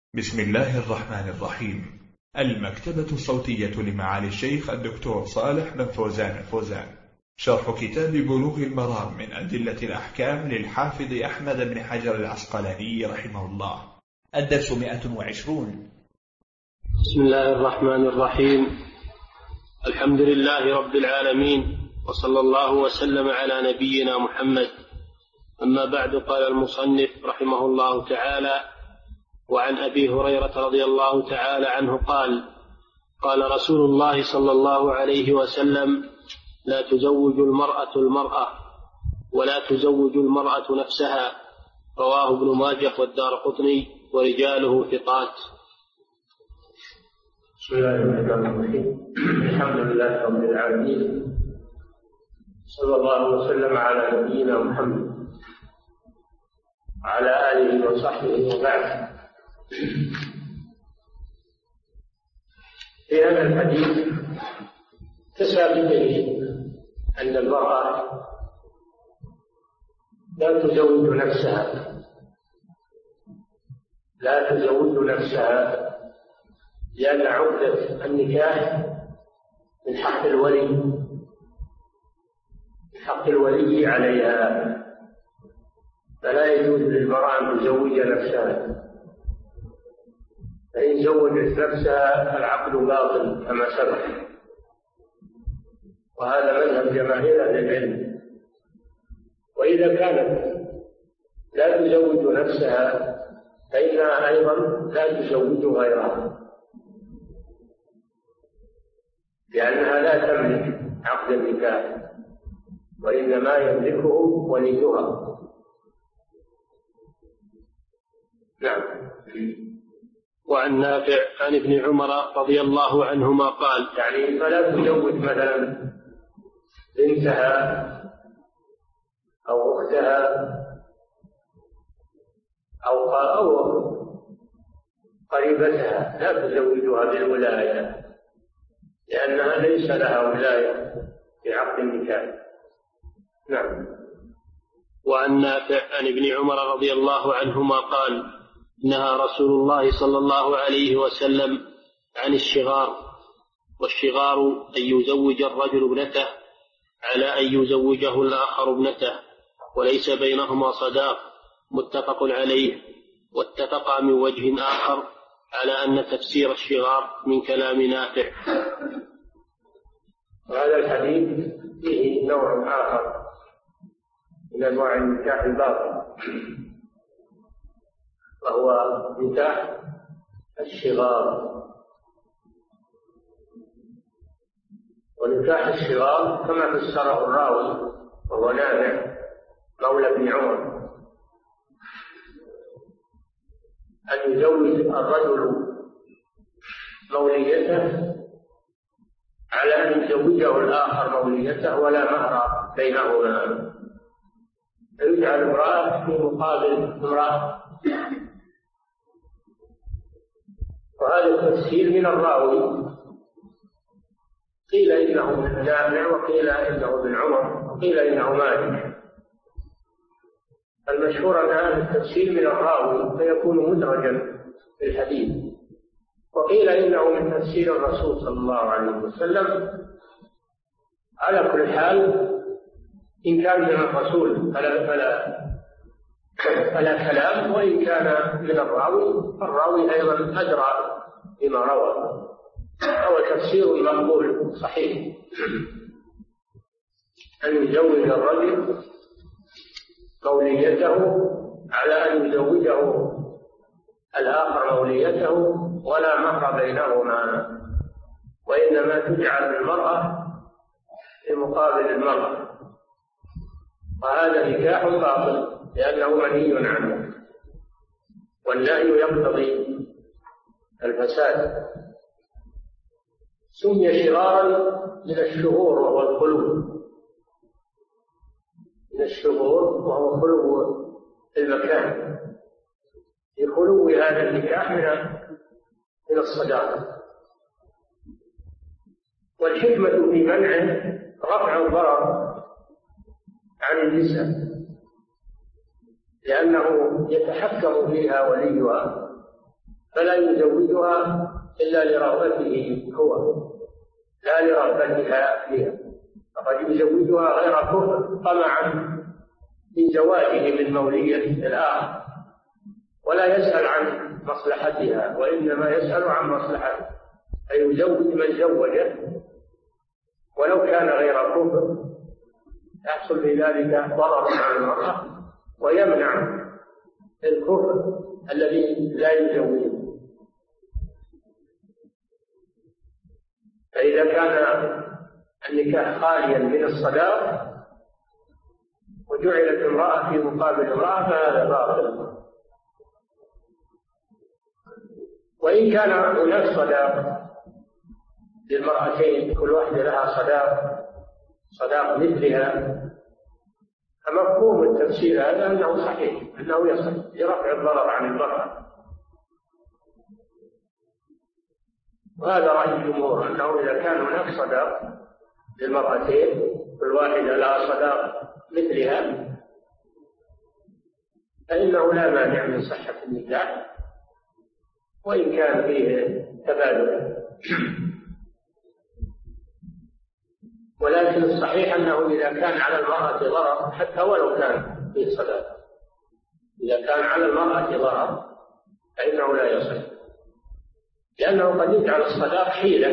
بسم الله الرحمن الرحيم. المكتبة الصوتية لمعالي الشيخ الدكتور صالح بن فوزان الفوزان، شرح كتاب بلوغ المرام من أدلة الأحكام للحافظ أحمد بن حجر العسقلاني رحمه الله. الدرس 120. بسم الله الرحمن الرحيم. الحمد لله رب العالمين، وصلى الله وسلم على نبينا محمد. أما بعد، قال المصنف رحمه الله تعالى: وعن أبي هريرة رضي الله تعالى عنه قال: قال رسول الله صلى الله عليه وسلم: لا تزوج المرأة المرأة ولا تزوج المرأة نفسها. رواه ابن ماجه والدارقطني ورجاله ثقات. بسم الله الرحمن الرحيم. الحمد لله رب العالمين، صلى الله وسلم على نبينا محمد وعلى آله وصحبه وبعد. في هذا الحديث تسابقه أن المرأة لا تزوج نفسها لأن عقدة النكاح من حق الولي عليها، فلا يجوز للمرأة أن تزوج نفسها، فإن زوجت نفسها العقد باطل كما سبق، وهذا مذهب جماهير أهل العلم. وإذا كانت لا تزوج نفسها فإنها أيضا لا تزوج غيرها، لأنها لا تملك عقد النكاح، وإنما يملكه وليها. نعم. وعن نافع عن ابن عمر رضي الله عنهما قال: يعني فلا تزوج مثلا بنتها أو أختها أو قريبتها، لا تزوجها بالولاية، لأنها ليس لها ولاية في عقد النكاح. نعم. وعن نافع عن ابن عمر رضي الله عنهما قال: نهى رسول الله صلى الله عليه وسلم عن الشغار، والشغار أن يزوج الرجل ابنته على أن يزوجه الآخر ابنته وليس بينهما صداق، متفق عليه. واتفق من وجه آخر على أن تفسير الشغار من كلام نافع. وهذا الحديث فيه نوع آخر من أنواع النكاح الباطل، وهو نكاح الشغار. ونكاح الشغار كما فسره الراوي وهو نافع مولى بن عمر، أن يزوج الرجل موليته على أن يزوجه الآخر موليته ولا مهر بينهما، فيجعل امرأة في مقابل امرأة. وهذا التفسير من الراوي، قيل إنه من نافع وقيل إنه ابن عمر وقيل إنه مالك. المشهور أن هذا التفسير من الراوي فيكون مدرجا في الحديث، وقيل إنه من تفسير الرسول صلى الله عليه وسلم. على كل حال، إن كان من الرسول فلا كلام، وإن كان من الراوي أيضا أدرى بما روى، هو تفسير مقبول صحيح. أن يزوج الرجل موليته على أن يزوجه الآخر موليته ولا مهر بينهما، وإنما تجعل المرأة في مقابل المرأة، وهذا نكاح باطل لأنه منهي عنه، والنهي يقتضي الفساد. سمي شغارا من الشهور وهو الخلو، من الشهور وهو خلو المكان، في خلو هذا النكاح من الصداقة. والحكمة في منعه رفع الضرر عن النساء، لأنه يتحكم فيها وليها، فلا يزوجها إلا لرغبته هو لا لرغبتها فيها، فقد يزوجها غير كفر طمعا في زواجه من مولية الآخر، ولا يسأل عن مصلحتها وإنما يسأل عن مصلحته، فيزوج من زوجه ولو كان غير كفر، يحصل في ذلك ضرر على المرأة ويمنع الكفر الذي لا يزوجه. فإذا كان النكاح خاليا من الصداق وجعلت امرأة في مقابل امرأة فهذا باطل. وإن كان هناك صداق للمرأتين كل واحدة لها صداق مثلها، فمفهوم التفسير هذا أنه صحيح، أنه يصح لرفع الضرر عن المرأة. وهذا رأي الجمهور أنه إذا كان هناك صداق للمرأتين كل واحدة لها صداق مثلها فإنه لا مانع من صحة النكاح وإن كان فيه تبادل. ولكن الصحيح أنه إذا كان على المرأة ضرر حتى ولو كان فيه صداق، إذا كان على المرأة ضرر فإنه لا يصح، لأنه قد يجعل الصداق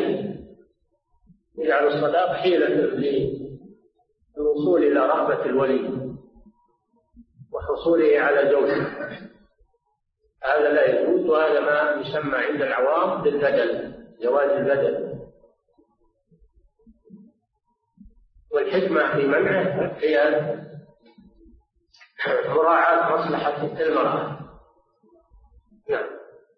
حيلة للوصول إلى رغبة الولي وحصوله على زوجه، هذا لا يجوز، وهذا ما يسمى عند العوام بالبدل، جواز البدل. والحكمة في منعه هي مراعاة مصلحة المرأة. نعم.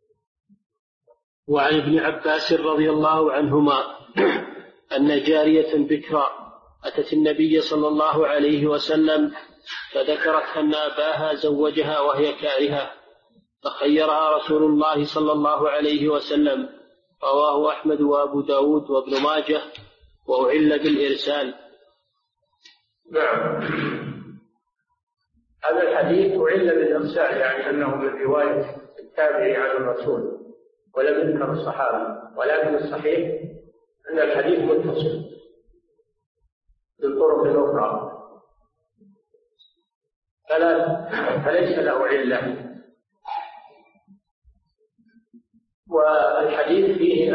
وعن ابن عباس رضي الله عنهما أن جارية بكرا أتت النبي صلى الله عليه وسلم فذكرت أن أباها زوجها وهي كارهة، فخيرها رسول الله صلى الله عليه وسلم. رواه أحمد وأبو داود وابن ماجه وأعل بالإرسال. نعم. هذا الحديث أعل بالإرسال، يعني أنه من رواية التابعي عن الرسول ولم يذكر الصحابة، ولكن الصحيح أن الحديث متصل بالطرق الأخرى فليس له علة. والحديث فيه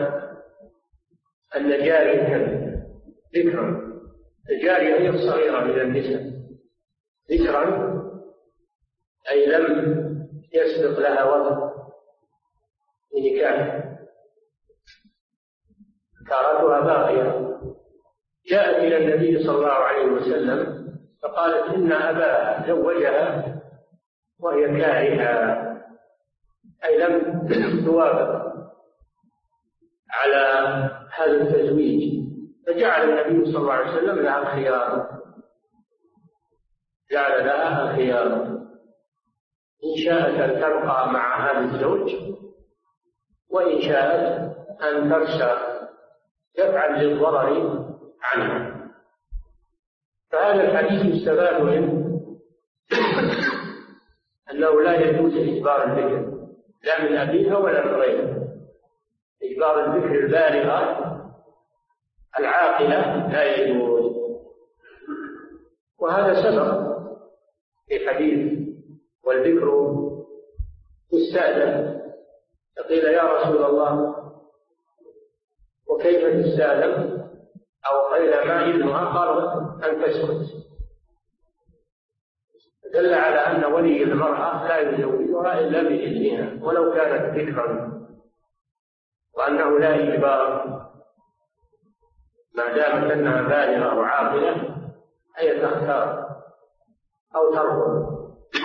أن جارية ذكرا، الجارية هي الصغيرة من النساء، ذكرا أي لم يسبق لها وقت لنكاح، كارتها باقية، جاءت إلى النبي صلى الله عليه وسلم فقالت إن أباها زوجها وهي كارهة، أي لم توافق على هذا التزويج، فجعل النبي صلى الله عليه وسلم لها الخيار، جعل لها الخيار إن شاءت أن تبقى مع هذا الزوج وإن شاءت أن ترسى دفعا للضرر عنها. فهذا الحديث يستفاد منه أنه لا يجوز إجبار البكر لا من أبيها ولا من غيرها، إجبار البكر البالغة العاقلة لا يجوز. وهذا سبق في حديث والبكر تستأذن، فقيل يا رسول الله وكيف تستأذن أو قيل ما إذنها؟ قال أن تسكت، دل على أن ولي المرأة لا يزوجها إلا بإذنها ولو كانت ذكرا، وأنه لا إجبار ما دامت أنها بالغة وعاقلة أي تختار أو ترفض.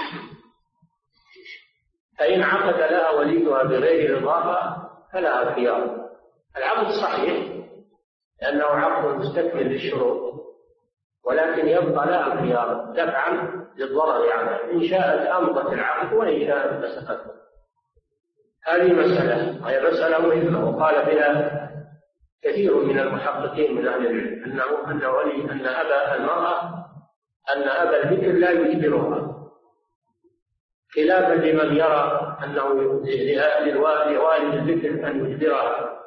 فإن عقد لها وليها بغير رضاها فلها خيار. العقد صحيح لأنه عقد مستكمل للشروط، ولكن يبقى لها الخيار دفعا للضرر عنها، إن شاءت أمضت العقد وإن شاءت فسخته. هذه مسألة وهي مسألة مهمة، وقال بها كثير من المحققين من أهل العلم أن أبا المرأة أن أبا البكر لا يجبرها، خلافا لمن يرى أنه لوالد الذكر أن يجبرها.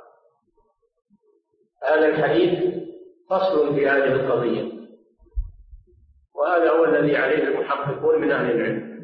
هذا الحديث فصل في هذه القضية، وهذا هو الذي عليه المحققون من أهل العلم.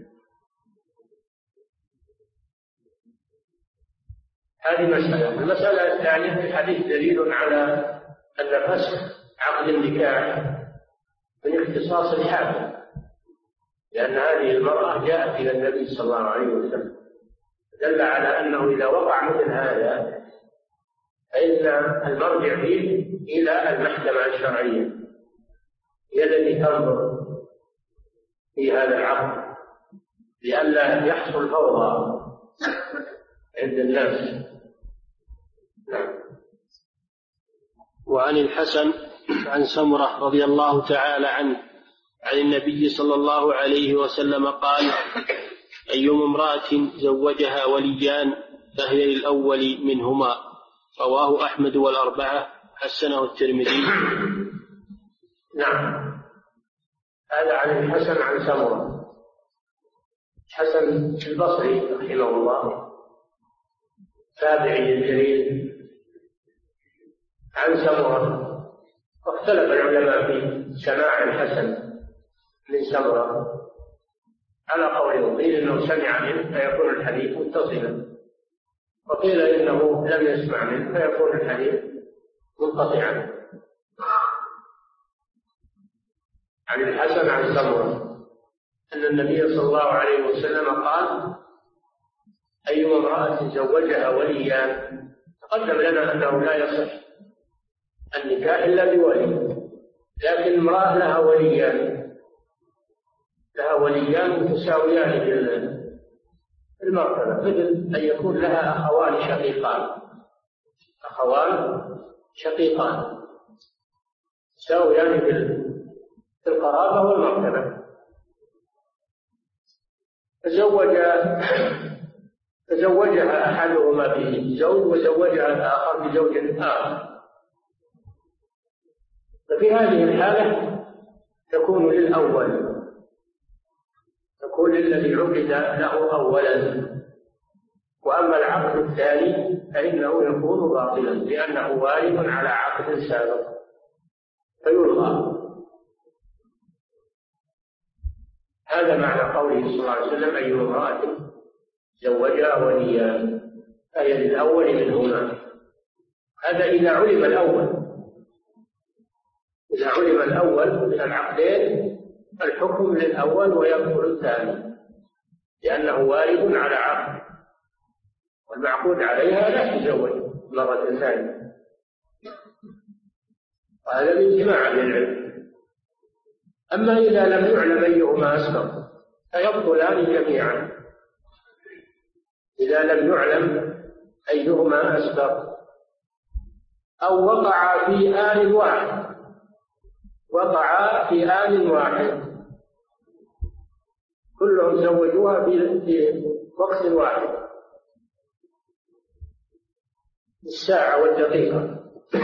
هذه مسألة. المسألة الثانية في الحديث دليل على أن فسخ عقد النكاح من اختصاص الحاكم، لأن هذه المرأة جاءت إلى النبي صلى الله عليه وسلم، دل على أنه إذا وقع مثل هذا فإن المرجع فيه إلى المحكمة الشرعية، هي التي تنظر في هذا العقد لئلا يحصل فوضى عند الناس. وعن الحسن عن سمرة رضي الله تعالى عنه عن النبي صلى الله عليه وسلم قال: أيما امرأة زوجها وليان فهي للأول منهما. رواه أحمد والأربعة، حسنه الترمذي. نعم، هذا عن الحسن عن سمرة، حسن البصري رحمه الله تابعي الجليل عن سمرة، واختلف العلماء في سماع الحسن من سمرة على قوله، قيل انه سمع منه فيكون الحديث متصلا، وقيل انه لم يسمع منه فيكون الحديث منقطعا. عن الحسن عن سمرة ان النبي صلى الله عليه وسلم قال: أيما امرأة زوجها وليان. تقدم لنا أنه لا يصح النكاح إلا بولي، لكن امرأة لها وليان متساويان في المرتبة، مثل أن يكون لها أخوان شقيقان تساويان في القرابة والمرتبة. تزوجها أحدهما بزوج وزوجها الآخر بزوج آخر، ففي هذه الحالة تكون للذي عقد له أولا، وأما العقد الثاني فإنه يكون باطلا لأنه وارد على عقد سابق فيلغى. هذا معنى قوله صلى الله عليه وسلم: أي امرأة زوجها وليان فهي للأول منهما. هذا إذا علم الأول من العقدين الحكم للأول ويبطل الثاني، لأنه وارد على عقد، والمعقود عليها لا تزوج مرة ثانية، وهذا من إجماع أهل العلم. أما إذا لم يعلم أيهما أسبق فيبطلان جميعا. إذا لم يعلم أيهما أسبق أو وقع في آن واحد كلهم زوجوها في وقت واحد، الساعة والدقيقة،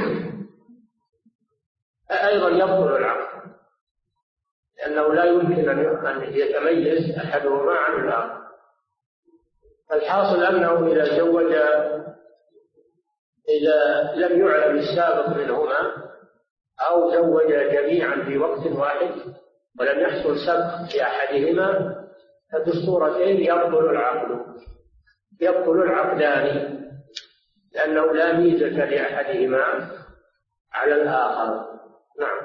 أيضا يبطل العقد، لأنه لا يمكن أن يتميز أحدهما عن الآخر. الحاصل أنه إذا لم يعلم السابق منهما أو زوج جميعا في وقت واحد ولم يحصل سبق في أحدهما، ففي الصورتين يبطل العقدان، لأنه لا ميزة لأحدهما على الآخر. نعم.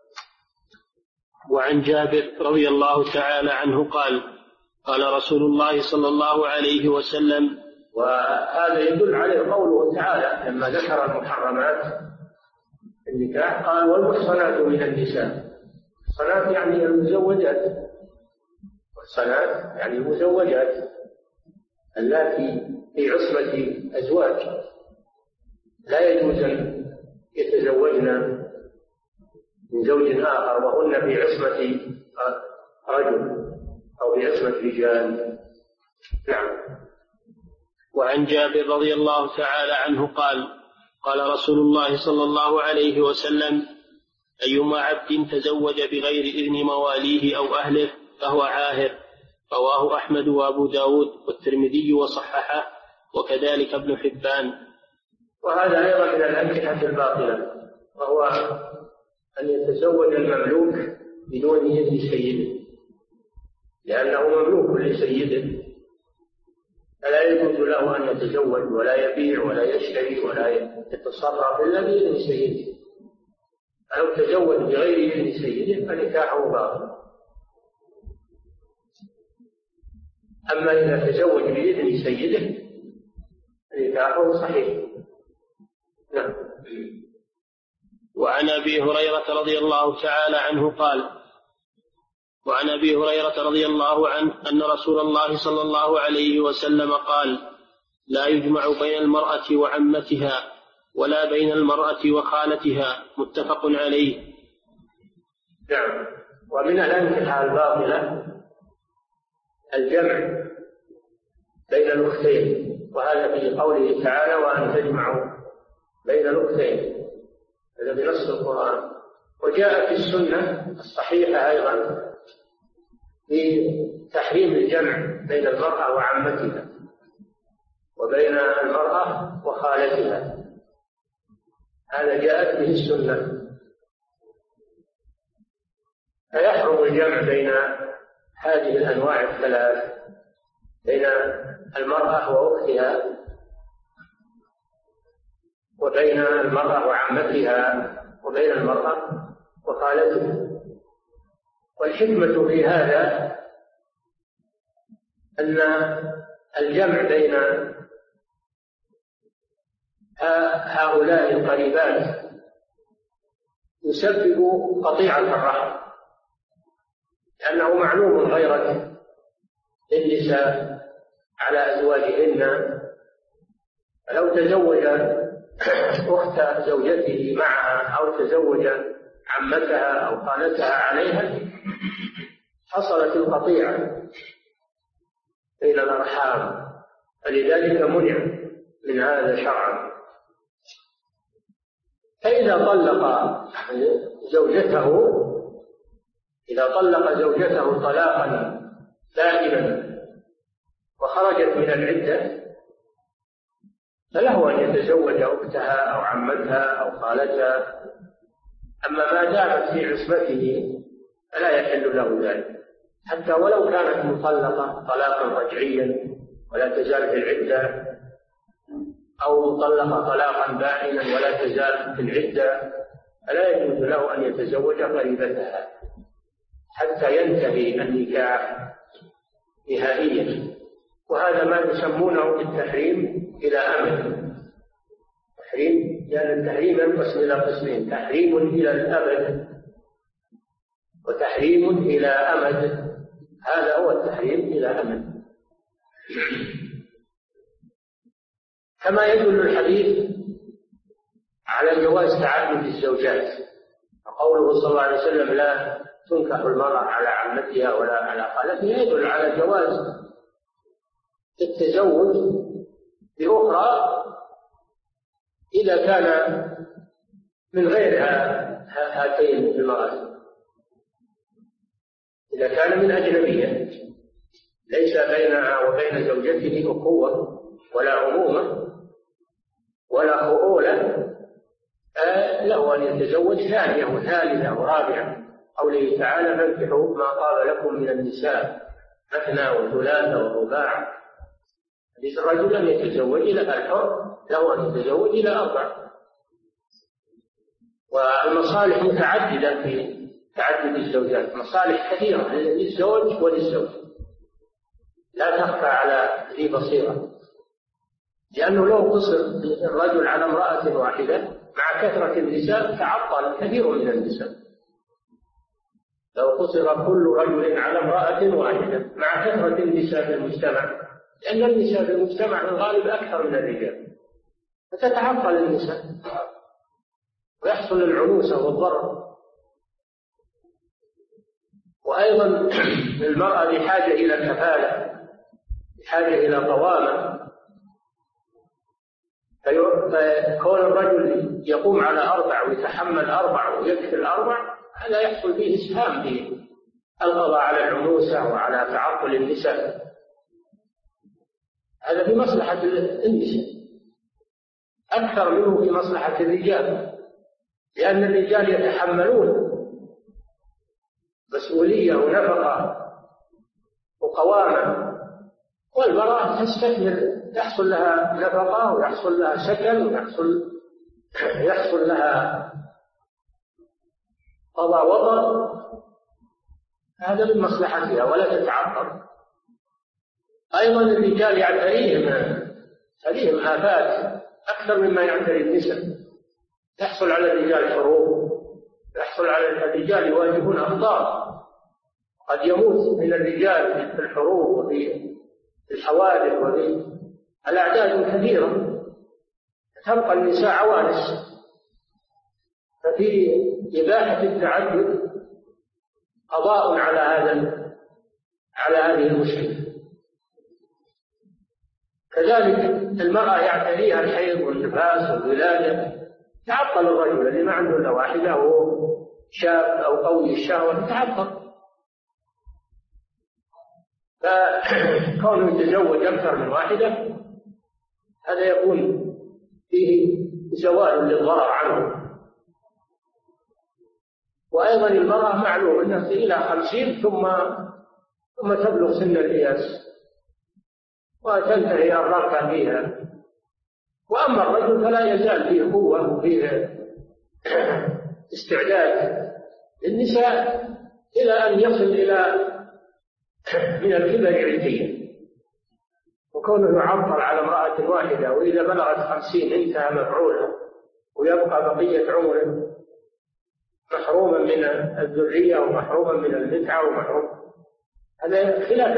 وعن جابر رضي الله تعالى عنه قال: قال رسول الله صلى الله عليه وسلم. وهذا يدل عليه قوله تعالى لما ذكر المحرمات النكاح قال: والمحصنات من النساء. الصلاة يعني المزوجات، والصلاة يعني المزوجات اللاتي في عصمة أزواج لا يجوز أن يتزوجن من زوج آخر وهن في عصمة رجل أو في عصمة رجال. نعم. وعن جابر رضي الله تعالى عنه قال: قال رسول الله صلى الله عليه وسلم: أيما عبد تزوج بغير إذن مواليه أو أهله فهو عاهر. رواه أحمد وأبو داود والترمذي وصححه وكذلك ابن حبان. وهذا أيضا من الأنكحة الباطلة، وهو أن يتزوج المملوك بدون إذن سيده، لأنه مملوك لسيده، فلا يجوز له أن يتزوج ولا يبيع ولا يشتري ولا يتصرف إلا بإذن سيده. فلو تزوج بغير إذن سيده فنكاحه باطل. أما إذا تزوج بإذن سيده فنكاحه صحيح. نعم. وعن أبي هريرة رضي الله تعالى عنه قال: وعن أبي هريرة رضي الله عنه أن رسول الله صلى الله عليه وسلم قال: لا يجمع بين المرأة وعمتها ولا بين المرأة وخالتها. متفق عليه. نعم. ومن الأنكحة الباطلة الجمع بين الأختين، وهذا في قوله تعالى: وأن تجمعوا بين الأختين، هذا بنص القرآن. وجاء في السنة الصحيحة أيضا في تحريم الجمع بين المرأة وعمتها وبين المرأة وخالتها، هذا جاءت به السنة. فيحرم الجمع بين هذه الأنواع الثلاث، بين المرأة وأختها وبين المرأة وعمتها وبين المرأة وخالتها. والحكمة في هذا أن الجمع بين هؤلاء القريبات يسبب قطيعة الرحم، لأنه معلوم غيرة للنساء على أزواجهن، فلو تزوج أخت زوجته معها أو تزوج عمتها أو خالتها عليها حصلت القطيعة بين الأرحام، فلذلك منع من هذا شرعا. فإذا طلق زوجته طلاقا دائما وخرجت من العدة فله أن يتزوج أختها أو عمتها أو خالتها. أما ما دامت في عصمته فلا يحل له ذلك، حتى ولو كانت مطلقة طلاقا رجعيا ولا تزال في العدة، أو مطلقة طلاقا بائنا ولا تزال في العدة، فلا يجوز له أن يتزوج قريبتها حتى ينتهي النكاح نهائيا. وهذا ما يسمونه بالتحريم إلى أمد. تحريم، لأن التحريم ينقسم إلى قسمين: تحريم إلى الأبد وتحريم إلى أمد. هذا هو التحريم إلى أمد. كما يدل الحديث على جواز تعدد الزوجات، وقوله صلى الله عليه وسلم: لا تنكح المرأة على عمتها ولا على خالتها، يدل على جواز التزوج بأخرى إذا كان من غير هاتين المرأة، إذا كان من أجنبية ليس بينها وبين زوجته أخوة ولا أمومة ولا خؤولة، له أن يتزوج ثانية وثالثة ورابعة. قوله تعالى: فانكحوا ما طاب لكم من النساء مثنى وثلاث ورباع. ليس الرجل أن يتزوج إلى الحر، له أن يتزوج إلى 4. والمصالح متعددة في تعدد الزوجات، مصالح كثيرة للزوج وللزوج لا تخفى على ذي بصيرة، لأنه لو قصر الرجل على امرأة واحدة مع كثرة النساء تعطل كثير من النساء. لو قصر كل رجل على امرأة واحدة مع كثرة النساء في المجتمع، لأن النساء في المجتمع الغالب أكثر من الرجال، فتتعطل النساء ويحصل العنوسة والضرر. وأيضا المرأة بحاجة إلى كفالة، بحاجة إلى قوامة، فكون الرجل يقوم على 4 ويتحمل 4 ويكفل 4 هذا يحصل فيه إسهام في القضاء على العنوسة وعلى تعطل النساء، هذا في مصلحة النساء أكثر منه في مصلحة الرجال، لأن الرجال يتحملون مسؤولية ونفقة وقوامة، والمرأة تستثمر، يحصل لها نفقة ويحصل لها سكن ويحصل لها قضاء وطن، هذا من مصلحتها ولا تتعطل. أيضا الرجال يعتريهم آفات أكثر مما يعتري النساء، يحصل على الرجال حروب، يحصل على الرجال يواجهون أخطار، قد يموت من الرجال في الحروب وفي الحوادث وفي الأعداد كثيرة، تبقى النساء عوانس. ففي إباحة التعدد قضاء على هذه المشكلة. كذلك المرأة يعتريها الحيض والنفاس والولادة، تعطل الرجل اللي ما عنده إلا واحدة وهو شاب أو قوي الشهوة تعطل، فكونه يتزوج أكثر من واحدة هذا يكون فيه زوال للضرر عنه. وأيضا المرأة معلوم أنها إلى 50 ثم تبلغ سن الإياس وتنتهي الرغبة فيها. وأما الرجل فلا يزال فيه قوة وفيه استعداد للنساء إلى أن يصل إلى من الكبر عتيا، وكونه يعطل على امرأة واحدة وإذا بلغت 50 انتهى مفعولها ويبقى بقية عمره محروما من الذرية ومحروما من المتعة ومحروم، هذا خلاف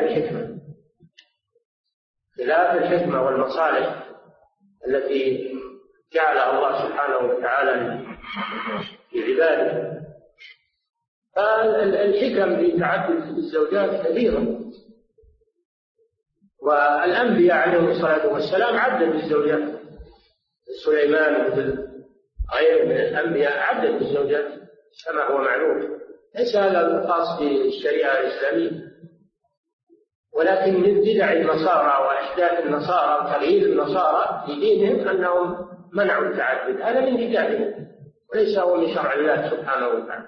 الحكمة والمصالح التي جعلها الله سبحانه وتعالى لعباده. فالحكم في تعدد الزوجات كثيرة، والأنبياء عليهم الصلاة والسلام عددوا الزوجات، سليمان وغيره من الأنبياء عددوا الزوجات كما هو معلوم، ليس هذا خاص بالشريعة الإسلامية، ولكن من بدع النصارى وإحداث النصارى وتغيير النصارى في دينهم أنهم منعوا التعدد، هذا من بدعهم وليس هو من شرع الله سبحانه وتعالى،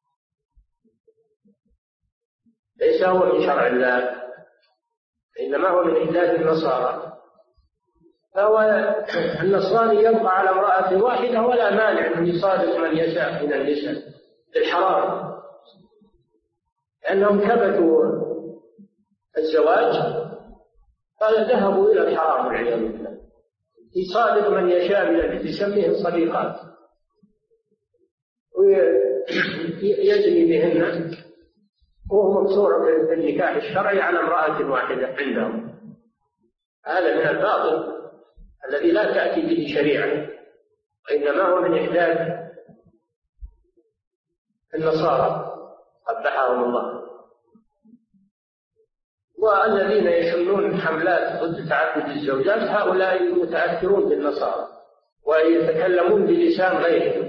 ليس هو من شرع الله، إنما هو من إحداث النصارى. فهو النصراني يبقى على امرأة واحدة ولا مانع أن يصادق من يشاء من النساء الحرام، لأنهم كبتوا الزواج فذهبوا إلى الحرام والعياذ بالله. يصادق من يشاء من النساء يسميهم صديقات ويجني بهن وهو مقصور في النكاح الشرعي على امرأة واحدة عندهم. هذا من الباطل الذي لا تأتي به شريعة، وإنما هو من إحداث النصارى قبحهم الله. والذين يشنون حملات ضد تعدد الزوجات هؤلاء متأثرون بالنصارى ويتكلمون بلسان غيرهم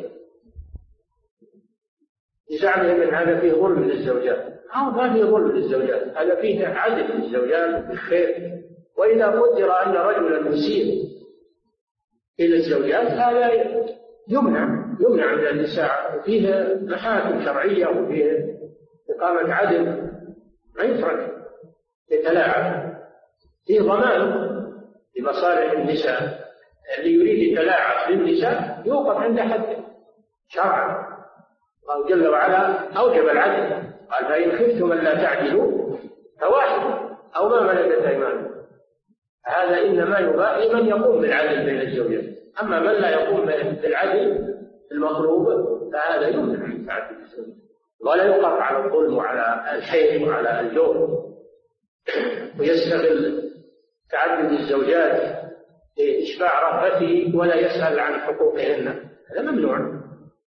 بزعمهم ان هذا فيه ظلم للزوجات. ما فيه ظلم للزوجات، هذا فيه عدل للزوجات بالخير. واذا قدر ان رجلا يسيء الى الزوجات هذا يمنع من النساء، وفيه محاكم شرعيه وفيه اقامه عدل، ما يترك يتلاعب، فيه ضمان لمصالح النساء. اللي يريد يتلاعب بالنساء يوقف عند حد شرعا. الله جل وعلا أوجب العدل، قال فإن خفتم ألا تعدلوا فواحد أو ما ملكت أيمانكم. هذا إنما يباح لمن يقوم بالعدل بين الزوجات، أما من لا يقوم بالعدل المطلوب فهذا يمنع من تعدد الزوجات، ولا يوقف على الظلم وعلى الحيل وعلى الجور ويستغل تعدد الزوجات لإشباع رغبته ولا يسأل عن حقوقهن، هذا ممنوع.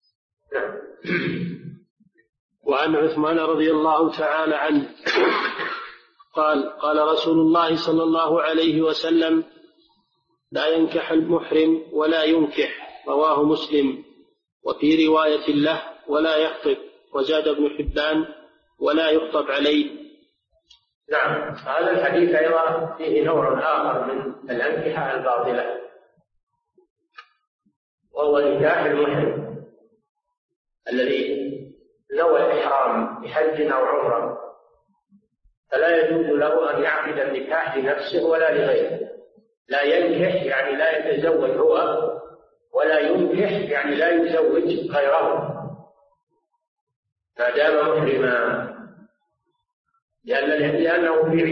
وعن عثمان رضي الله تعالى عنه قال رسول الله صلى الله عليه وسلم: لا ينكح المحرم ولا ينكح، رواه مسلم. وفي رواية له: ولا يخطب. وزاد ابن حبان: ولا يخطب عليه. نعم، هذا الحديث أيضا فيه نوع آخر من الأنكحة الباطلة، وهو نكاح المحرم الذي نوى الإحرام بحج أو عمرة، فلا يجوز له أن يعقد النكاح لنفسه ولا لغيره. لا ينكح يعني لا يتزوج هو، ولا ينكح يعني لا يزوج غيره ما دام محرما، لأنه في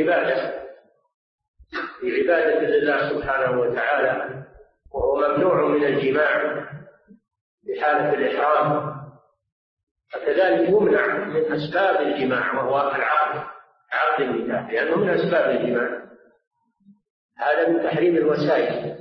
عبادة لله سبحانه وتعالى، وهو ممنوع من الجماع في حالة الإحرام، فكذلك يمنع من أسباب الجماع وهو عقد النكاح، لأنه من أسباب الجماع. هذا من تحريم الوسائل،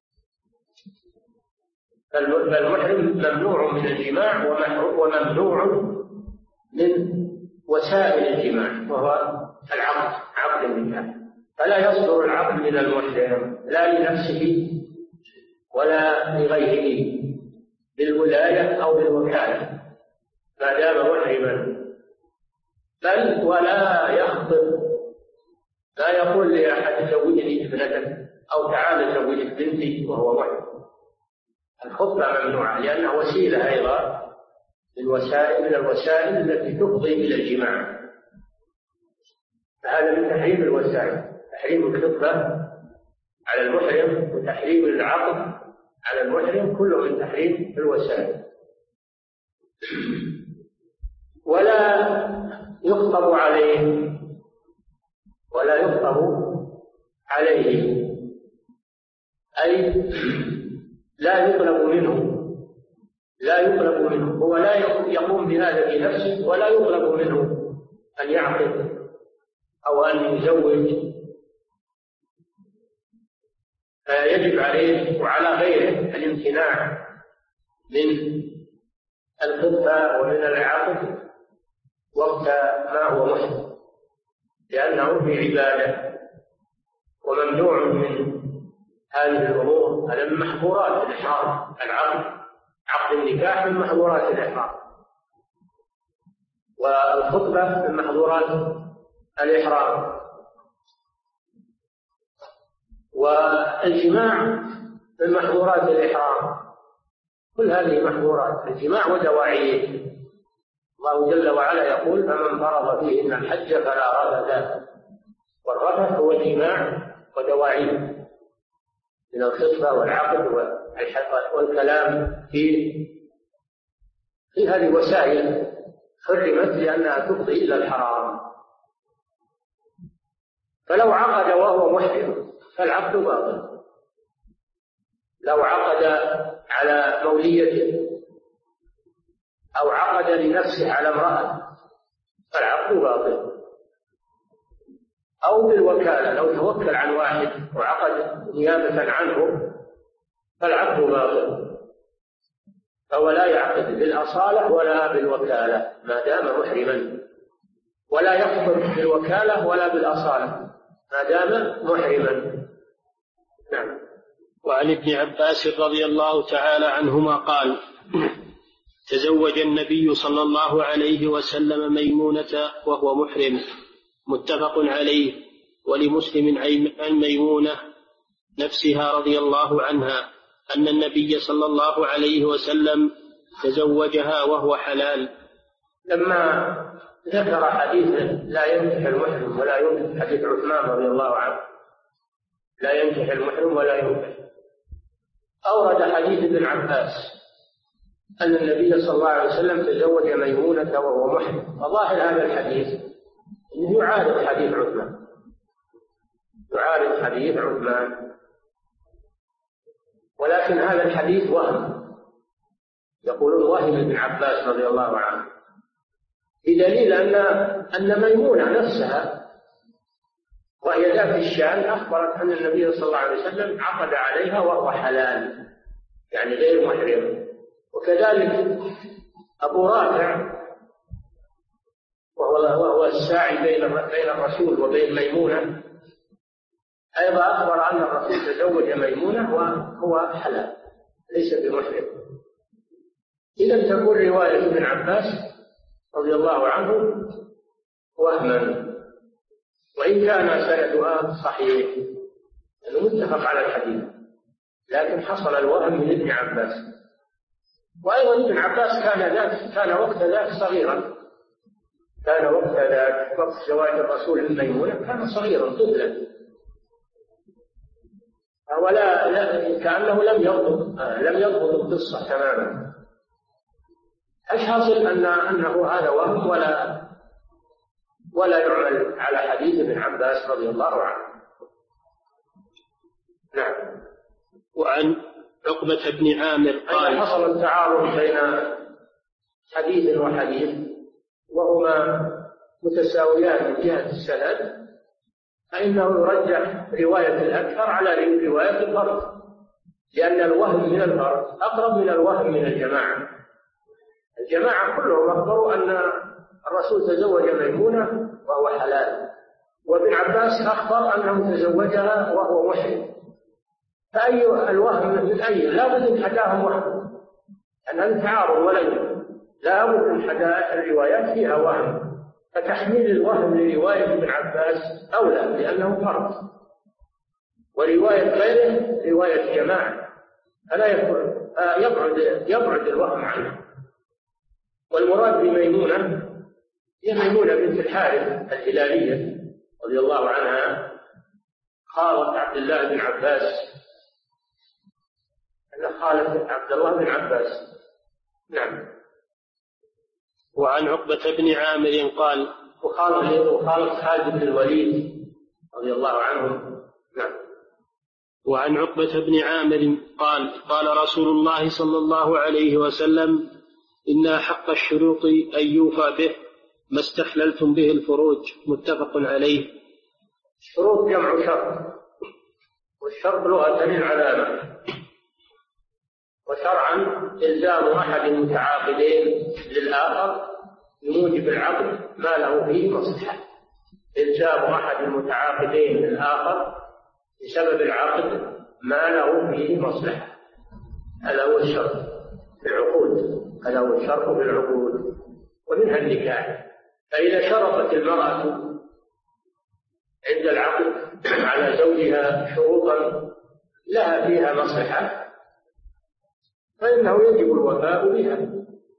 فالمحرم ممنوع من الجماع وممنوع من وسائل الجماع وهو عقد النكاح. فلا يصدر العقد من المحرم لا لنفسه ولا لغيره بالولاية أو بالوكالة ما دام محرما، بل ولا يخطب، لا يقول لأحد زوجني ابنتك أو تعال زوجك بنتي وهو محرم. الخطبة ممنوعة لأنها وسيلة أيضا من الوسائل التي تفضي إلى الجماع، فهذا من تحريم الوسائل، تحريم الخطبة على المحرم وتحريم العقد على المحرم كله من تحريم الوسائل. ولا يخطب عليه أي لا يطلب منه، هو لا يقوم بهذا بنفسه، ولا يطلب منه أن يعقد أو أن يزوج، فيجب عليه وعلى غيره الامتناع من الخطبة ومن العقد وقت ما هو محرم، لأنه في عبادة وممنوع من هذه الأمور. هذا من محظورات الإحرام، عقد النكاح من محظورات الإحرام، والخطبة من محظورات الإحرام، والجماع من محظورات الإحرام. كل هذه محظورات الجماع ودواعيه. الله جل وعلا يقول: فمن فرض فيهن الحج فلا رفث، والرفث هو الجماع ودواعيه من الخطبة والعقد والكلام في هذه وسائل حرمت لأنها تفضي إلى الحرام. فلو عقد وهو محرم فالعقد باطل. لو عقد على موليته أو عقد لنفسه على امرأة فالعقد باطل. أو بالوكالة، لو توكل عن واحد وعقد نيابة عنه فالعقد باطل. فهو لا يعقد بالأصالة ولا بالوكالة ما دام محرما، ولا يخطب بالوكالة ولا بالأصالة ما دام محرما. نعم. وعن ابن عباس رضي الله تعالى عنهما قال: تزوج النبي صلى الله عليه وسلم ميمونة وهو محرم، متفق عليه. ولمسلم عن ميمونة نفسها رضي الله عنها أن النبي صلى الله عليه وسلم تزوجها وهو حلال. لما ذكر حديث لا ينكح المحرم ولا ينكح، حديث عثمان رضي الله عنه لا ينكح المحرم ولا ينكح، أورد حديث ابن عباس أن النبي صلى الله عليه وسلم تزوج ميمونة وهو محرم. وظاهر هذا الحديث أنه يعارض حديث عثمان، ولكن هذا الحديث وهم، يقولون وهم ابن عباس رضي الله عنه، بدليل أن ميمونة نفسها وهي ذات الشأن أخبرت أن النبي صلى الله عليه وسلم عقد عليها وهو حلال يعني غير محرم. وكذلك أبو رافع وهو الساعي بين الرسول وبين ميمونة أيضا أخبر أن الرسول تزوج ميمونة وهو حلال ليس بمحرم. إذا تكون رواية ابن عباس رضي الله عنه وهما، وإن كان سندها صحيح لأنه متفق على الحديث، لكن حصل الوهم من ابن عباس. وأيضا ابن عباس كان وقت ذاك صغيرا، كان وقت ذاك وقت زواج الرسول من ميمونة كان صغيرا طفلا، كأنه لم يضبط القصة تماما. الحاصل أنه هذا وهم ولا يعمل على حديث ابن عباس رضي الله عنه. نعم. وعن عقبة بن عامر قال: حصل التعارض بين حديث وحديث وهما متساويان من جهة السند، فإنه يرجح رواية الأكثر على رواية الفرد، لأن الوهم من الفرد أقرب من الوهم من الجماعة. الجماعة كلهم أخبروا أن الرسول تزوج ميمونة وهو حلال، وابن عباس أخبر أنه تزوجها وهو محرم، فأي الوهم من أي؟ لا بد أن حداهم وهم، أن التعارض ولن لا بد أن حدا الروايات فيها وهم، فتحميل الوهم لرواية ابن عباس أولى لأنه فرد، ورواية غيره رواية جماعة، فلا يكون يبعد الوهم عنه. والمراد بميمونة هي ميمونة بنت الحارث الهلالية رضي الله عنها، خالة عبد الله بن عباس، خالة عبد الله بن عباس. نعم. وعن عقبة بن عامر قال: وخالة خالد بن الوليد رضي الله عنه. نعم. وعن عقبة بن عامر قال: قال رسول الله صلى الله عليه وسلم: إن حق الشروط أن يوفى به ما استحللتم به الفروج. متفق عليه. شروط جمع شرط، والشرط لغة العلامة، وشرعا إلزام أحد المتعاقدين للآخر بموجب العقد ما له فيه مصلحة. إلزام أحد المتعاقدين للآخر بسبب العقد ما له فيه مصلحة، هذا هو الشرط في العقود، هذا هو الشرط في العقود، ومنها النكاح. فإذا شرطت المرأة عند العقد على زوجها شروطا لها فيها مصلحة فإنه يجب الوفاء بها،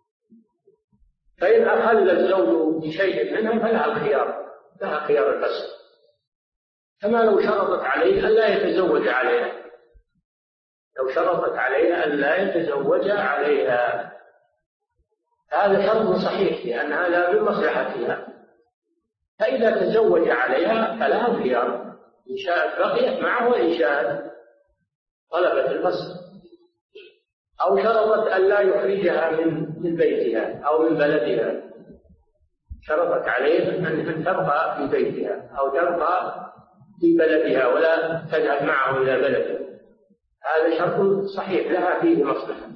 فإن أخل الزوج بشيء منها فلها الخيار، لها خيار الفسخ، كما لو شرطت عليه أن لا يتزوج عليها، لو شرطت عليها أن لا يتزوج عليها، هذا شرط صحيح لأن هذا من مصلحتها، فإذا تزوج عليها فلها الخيار، إن شاءت بقيت معه وإن شاءت طلبت الفسخ. أو شرطت أن لا يخرجها من بيتها أو من بلدها، شرطت عليه أن تبقى في بيتها أو تبقى في بلدها ولا تذهب معه إلى بلده، هذا شرط صحيح لها فيه مصلحة.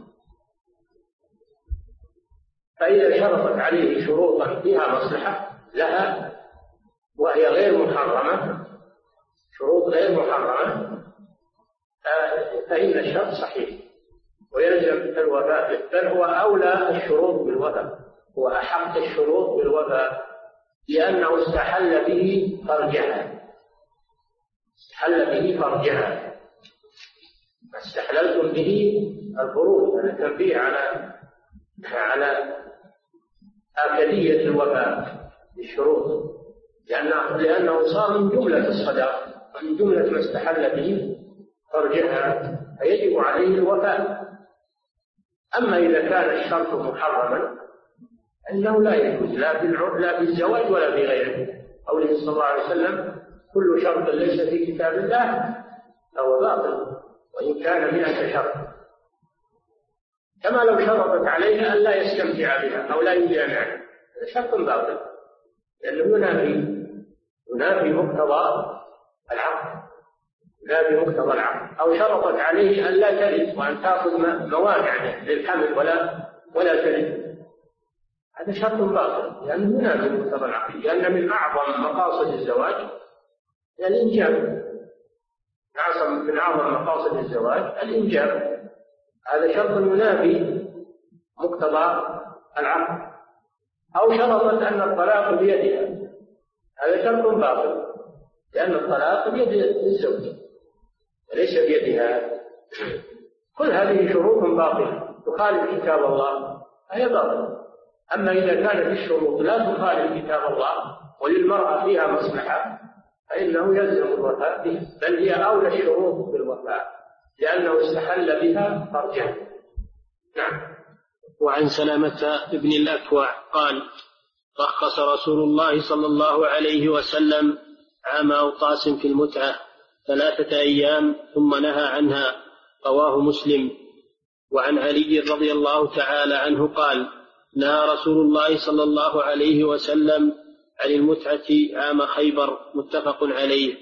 فإذا شرطت عليه شروطا فيها مصلحة لها وهي غير محرمة، شروط غير محرمة، فإن الشرط صحيح ويلزم الوفاء به، بل هو أولى الشروط بالوفاء، هو أحق الشروط بالوفاء، لأنه استحل به فرجها، استحل به فرجها، ما استحللتم به الفروج. هذا تنبيه على آكدية الوفاء بالشروط، لأنه صار من جملة الصداق ومن جملة ما استحل به فرجها، فيجب عليه الوفاء. أما إذا كان الشرط محرما أنه لا يجوز لا بالزواج ولا بغيره، قوله صلى الله عليه وسلم: كل شرط ليس في كتاب الله فهو باطل وإن كان 100 شرط. كما لو شرطت عليه أن لا يستمتع بها أو لا يجامعها، هذا شرط باطل لأنه ينافي مقتضى العقد، ينافي مقتضى العقد. أو شرطت عليه أن لا تلد وأن تأخذ موانع للحمل ولا تلد، هذا شرط باطل لأنه ينافي مقتضى العقد، لأن من أعظم مقاصد الزواج الإنجاب، من أعظم مقاصد الزواج الإنجاب، هذا شرط ينافي مقتضى العقد. أو شرطت أن الطلاق بيدها، هذا ترك باطل، لأن الطلاق بيد الزوج وليس بيدها. كل هذه شروط باطلة تخالف كتاب الله، هي باطلة. أما إذا كانت الشروط لا تخالف كتاب الله وللمرأة فيها مصلحة فإنه يلزم الوفاء بها، بل هي أولى الشروط بالوفاء لأنه استحل بها فرجها. نعم. وعن سلمة بن الأكوع قال: رخص رسول الله صلى الله عليه وسلم عام أوطاس في المتعة 3 أيام ثم نهى عنها، رواه مسلم. وعن علي رضي الله تعالى عنه قال: نهى رسول الله صلى الله عليه وسلم عن المتعة عام خيبر، متفق عليه.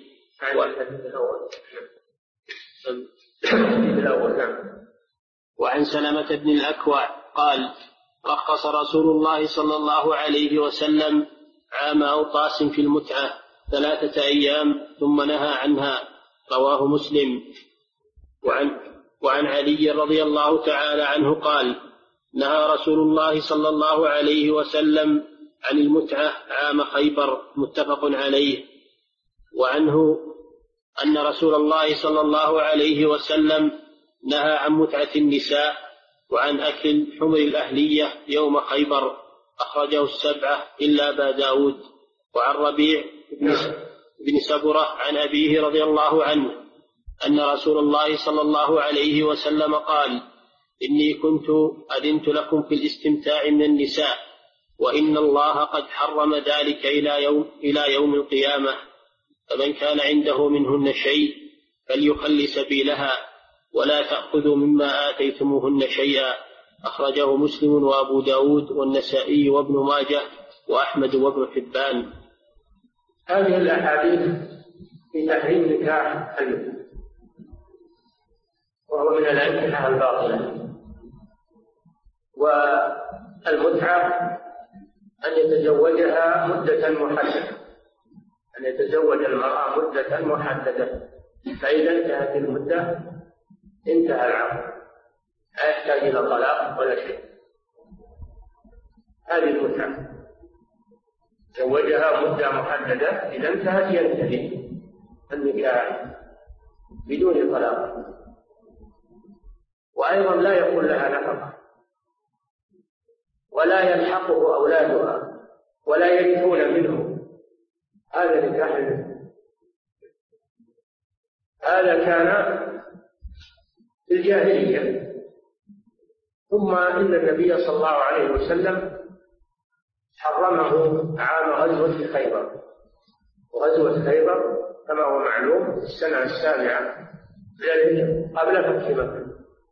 وعن سلمة بن الأكوع قال: رخص رسول الله صلى الله عليه وسلم عام أوطاس في المتعة 3 أيام ثم نهى عنها، رواه مسلم. وعن علي رضي الله تعالى عنه قال: نهى رسول الله صلى الله عليه وسلم عن المتعة عام خيبر، متفق عليه. وعنه أن رسول الله صلى الله عليه وسلم نهى عن متعة النساء وعن أكل الحمر الأهلية يوم خيبر، أخرجه 7 إلا أبا داود. وعن ربيع بن سبرة عن أبيه رضي الله عنه أن رسول الله صلى الله عليه وسلم قال: إني كنت أذنت لكم في الاستمتاع من النساء، وإن الله قد حرم ذلك إلى يوم القيامة، فمن كان عنده منهن شيء فليخل سبيلها ولا تأخذوا مما آتيتموهن شيئا، أخرجه مسلم وأبو داود والنسائي وابن ماجه وأحمد وابن حبان. هذه الأحاديث في تحريم نكاح المتعة، وهو من الأنكحة الباطلة. والمتعة أن يتزوجها مدة محددة، أن يتزوج المرأة مدة محددة، فإذا انتهت المدة انتهى العقد، لا يحتاج إلى طلاق ولا شيء. هذه المتعة، زوجها مدة محددة، إذا انتهت ينتهي النكاح بدون طلاق. وأيضا لا يكون لها نفقة، ولا يلحقه أولادها، ولا يرثون منه. هذا نكاح هذا كان في الجاهلية. ثم إن النبي صلى الله عليه وسلم حرمه عام غزوة خيبر، وغزوة خيبر كما هو معلوم في السنة 7 للهجرة قبل فتح مكة،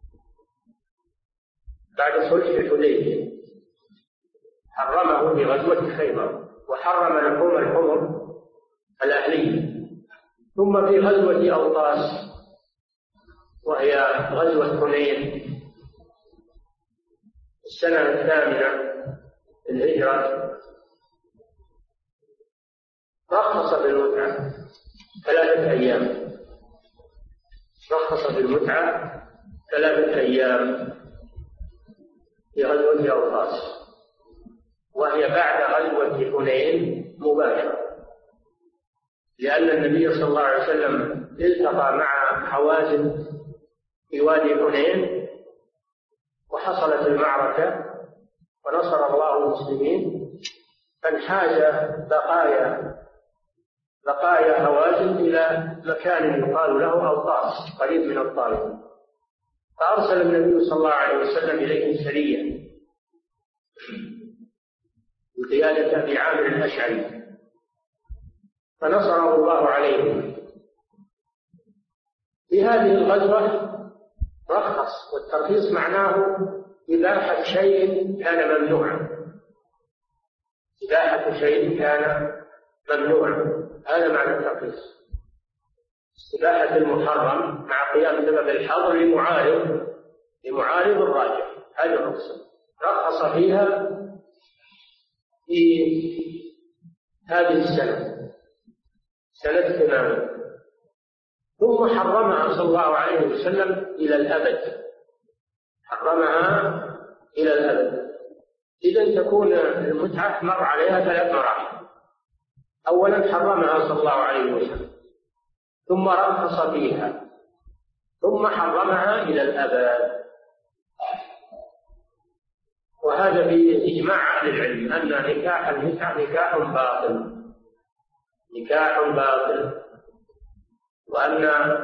بعد صلح الحديبية حرمه في غزوة خيبر، وحرم لحوم الحمر الأهلية. ثم في غزوة أوطاس وهي غزوة حنين السنة 8 للهجرة رخص بالمتعة 3 أيام، رخص بالمتعة 3 أيام في غزوة أوطاس، وهي بعد غزوة حنين مباشرة، لأن النبي صلى الله عليه وسلم التقى مع حوازن في وادي حنين وحصلت المعركة ونصر الله المسلمين، فانحاز بقايا هوازن إلى مكان يقال له أوطاس قريب من الطائف، فأرسل النبي صلى الله عليه وسلم إليهم سرية بقيادة أبي عامر الأشعري، فنصره الله عليهم. في هذه الغزوة رخص، والترخيص معناه إباحة شيء كان ممنوعا، إباحة شيء كان ممنوعا، هذا معنى الترخيص. إباحة المحرم مع قيام سبب الحظر لمعارض الراجح، هذه الرخصة رخص فيها في هذه السنة، سنة 8، ثم حرمها صلى الله عليه وسلم إلى الأبد، حرمها إلى الأبد. إذن تكون المتعة مر عليها 3 مراحل. أولا حرمها صلى الله عليه وسلم، ثم رخص فيها، ثم حرمها إلى الأبد. وهذا بإجماع أهل العلم أن نكاح المتعة نكاح باطل، نكاح باطل، وأن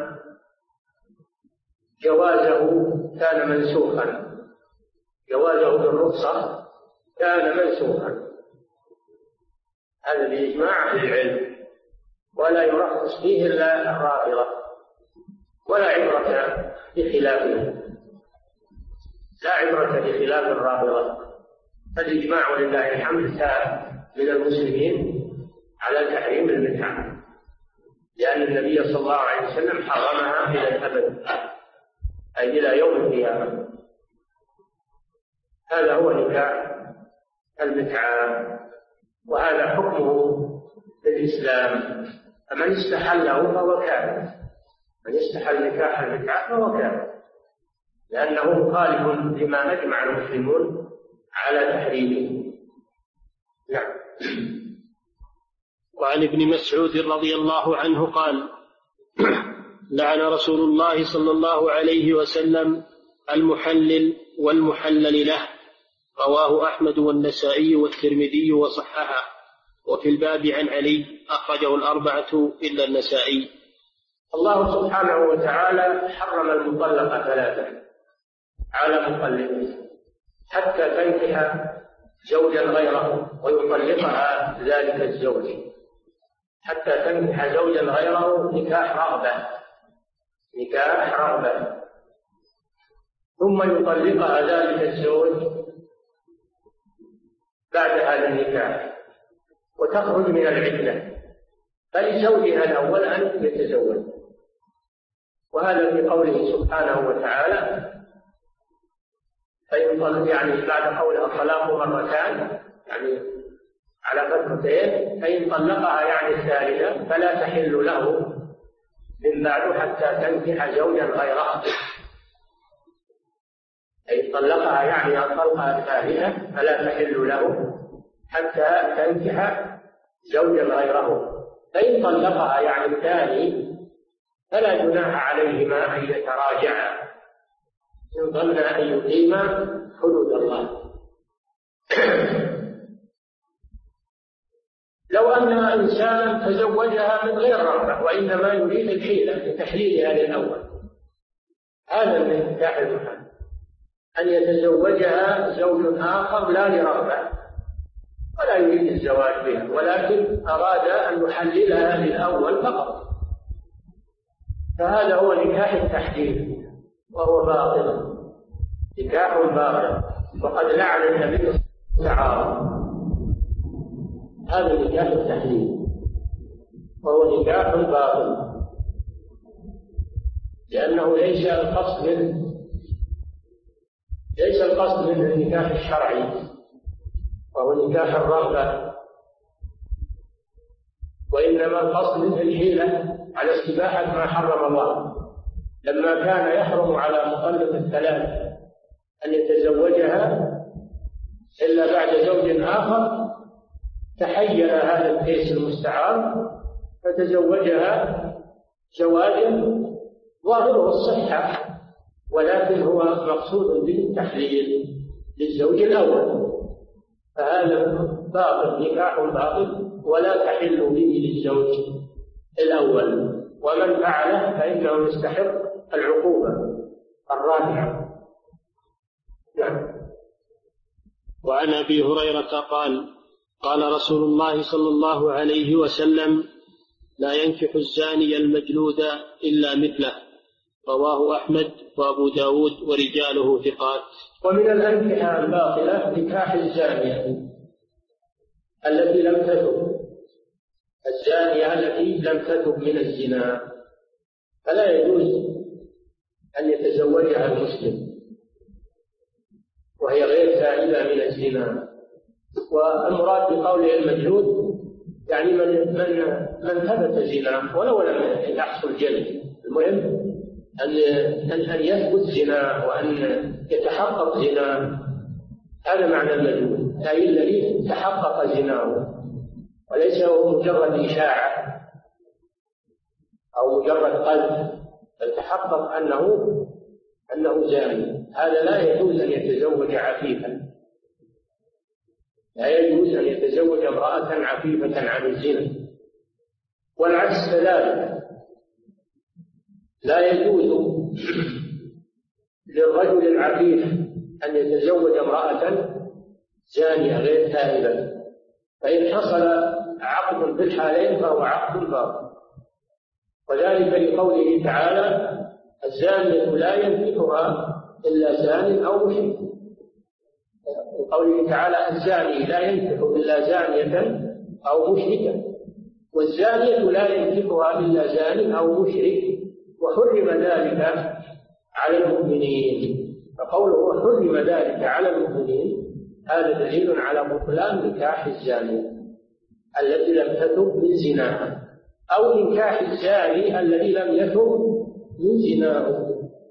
جوازه كان منسوخا، جوازه بالرخصة كان منسوخا، هذا بإجماع أهل العلم، ولا يرخص فيه إلا الرافضة، ولا عبرة بخلافه، لا عبرة بخلاف الرافضة. فالإجماع ولله الحمد تام من المسلمين على تحريم المتعة، لأن النبي صلى الله عليه وسلم حرمها إلى الأبد، أي إلى يوم القيامة. هذا هو نكاح المتعة، وهذا حكمه في الإسلام. فمن استحله فهو كافر، من استحل نكاح المتعة فهو كافر، لأنه مخالف لما أجمع المسلمون على تحريمه. نعم. وعن ابن مسعود رضي الله عنه قال: لعن رسول الله صلى الله عليه وسلم المحلل والمحلل له. رواه أحمد والنسائي والترمذي وصححه. وفي الباب عن علي أخرجه الأربعة إلا النسائي. الله سبحانه وتعالى حرم المطلقة ثلاثة على مطلقه حتى تنكح زوجا غيره ويطلقها ذلك الزوج، حتى تنكح زوجا غيره نكاح رغبة، نكاح رغبة، ثم يطلقها ذلك الزوج بعد هذا النكاح وتخرج من العدة، فلزوجها الأول أن يتزوج. وهذا في قوله سبحانه وتعالى فإن يعني بعد قولها الطلاق مرتان، يعني على فترتين، فإن طلقها يعني الثالثة فلا تحل له من بعد حتى تنكح زوجا غيره. أي طلقها يعني الطلقة الثالثة فلا تحل له حتى تنكح زوجا غيره. فإن طلقها يعني الثاني فلا جناح عليهما أن يتراجعا إن ظن أن يقيما حدود الله. لو أن إنسانا تزوجها من غير رغبة وإنما يريد الحيلة لتحليلها للأول، هذا من نكاح المحال، أن يتزوجها زوج آخر لا لرغبة ولا يريد الزواج بها، ولكن أراد أن يحللها للأول فقط، فهذا هو نكاح التحليل وهو باطل، نكاح باطل. وقد لعن النبي تعالى هذا نكاح التحليل وهو نكاح باطل، لأنه ليس القصد من النكاح الشرعي وهو نكاح الرغبة، وإنما القصد منه الحيلة على استباحة ما حرم الله. لما كان يحرم على مطلق الثلاث أن يتزوجها إلا بعد زوج آخر، تحيل هذا الكيس المستعار فتزوجها زواجا ظاهره الصحة، ولكن هو مقصود به التحليل للزوج الأول، فهذا باطل، نكاح باطل ولا تحل به للزوج الأول، ومن فعله فإنه يستحق العقوبة الرادعة. نعم. وعن أبي هريرة قال: قال رسول الله صلى الله عليه وسلم: لا ينكح الزاني المجلود إلا مثله. رواه أحمد وأبو داود ورجاله ثقات. ومن الأنكحة الباطلة نكاح الزانية التي لم تتب، الزانية التي لم تتب من الزنا، فلا يجوز أن يتزوجها المسلم وهي غير تائبة من الزنا. والمراد بقوله المجلود يعني من ثبت زنا ولو لم يحصل جلد، المهم أن يثبت زنا وأن يتحقق زنا، هذا معنى المجلود، أي الذي تحقق زناه وليس هو مجرد إشاعة أو مجرد قذف، بل تحقق أنه زاني. هذا لا يجوز أن يتزوج عفيفا، لا يجوز أن يتزوج امرأة عفيفة عن الزنا. والعكس كذلك، لا يجوز للرجل العفيف أن يتزوج امرأة زانية غير تائبة، فإن حصل عقد في الحالين فهو عقد باطل. وذلك لقوله تعالى: الزانية لا ينكحها إلا زان أو مشرك. وقوله تعالى: الزاني لا ينكح إلا زانية أو مشركة، والزانية لا ينكحها إلا زان أو مشرك، وحرم ذلك على المؤمنين. فقوله حرم ذلك على المؤمنين هذا دليل على بطلان نكاح الزانية التي لم تتب من زناها، أو نكاح الزاني الذي لم يتب من زناه.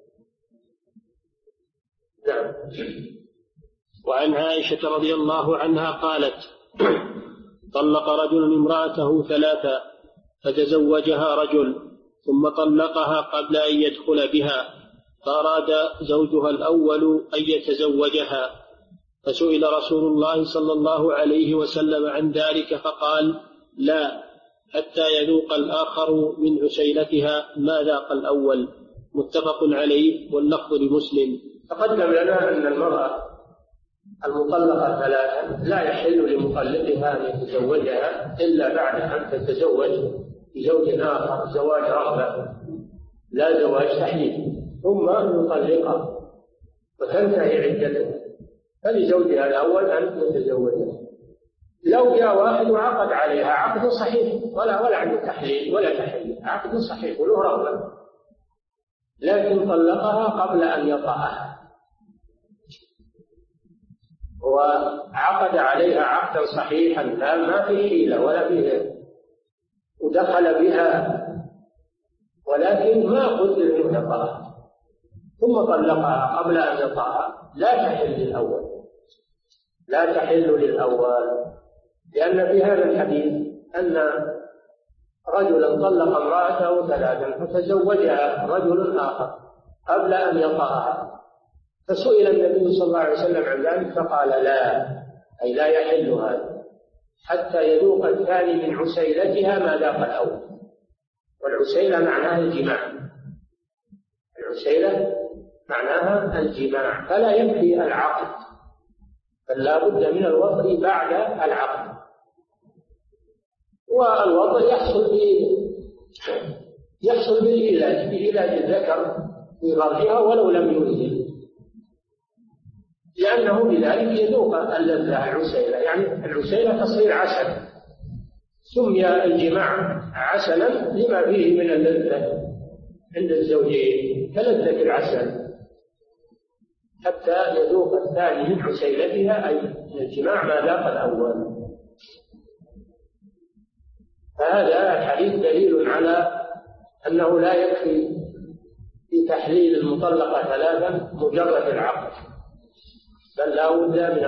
نعم. وعن عائشة رضي الله عنها قالت: طلق رجل امرأته 3 فتزوجها رجل ثم طلقها قبل أن يدخل بها، فأراد زوجها الأول أن يتزوجها، فسئل رسول الله صلى الله عليه وسلم عن ذلك فقال: لا، حتى يذوق الآخر من عسيلتها ما ذاق الأول. متفق عليه، واللفظ لمسلم. تقدم لنا أن المرأة المطلقة 3 لا يحل لمطلقها أن يتزوجها إلا بعد أن تتزوج بزوج آخر زواج رغبة، لا زواج تحليل، ثم يطلقها وتنتهي عدتها، فلزوجها الأول أن يتزوجها. لو جاء واحد وعقد عليها عقد صحيح ولا عنده تحليل ولا تحليل، عقد صحيح وله رغبة، لكن طلقها قبل أن يطأها وعقد عليها عقدا صحيحا ما في حيلة ولا فيه، ودخل بها ولكن ما قدر أن يطأها، ثم طلقها قبل أن يطأها، لا تحل للأول، لا تحل للأول، لأن في هذا الحديث أن رجلا طلق امرأته 3 فتزوجها رجل آخر قبل أن يطأها، فسئل النبي صلى الله عليه وسلم عن ذلك فقال: لا، أي لا يحل هذا حتى يذوق الثاني من عسيلتها ما ذاق الأول. والعسيلة معناها الجماع، العسيلة معناها الجماع، فلا يكفي العقد، بل لا بد من الوطء بعد العقد. والوطء يحصل بإيلاج الذكر في فرجها ولو لم ينزل، لأنه بذلك يذوق اللذة العسيلة، يعني العسيلة تصير عسل، سمي الجماع عسلا لما فيه من اللذة عند الزوجين كلذة العسل، حتى يذوق الثاني من عسيلتها أي الجماع ما ذاق الأول. فهذا الحديث دليل على أنه لا يكفي في تحليل المطلقة 3 مجرد العقد، بل لا بد من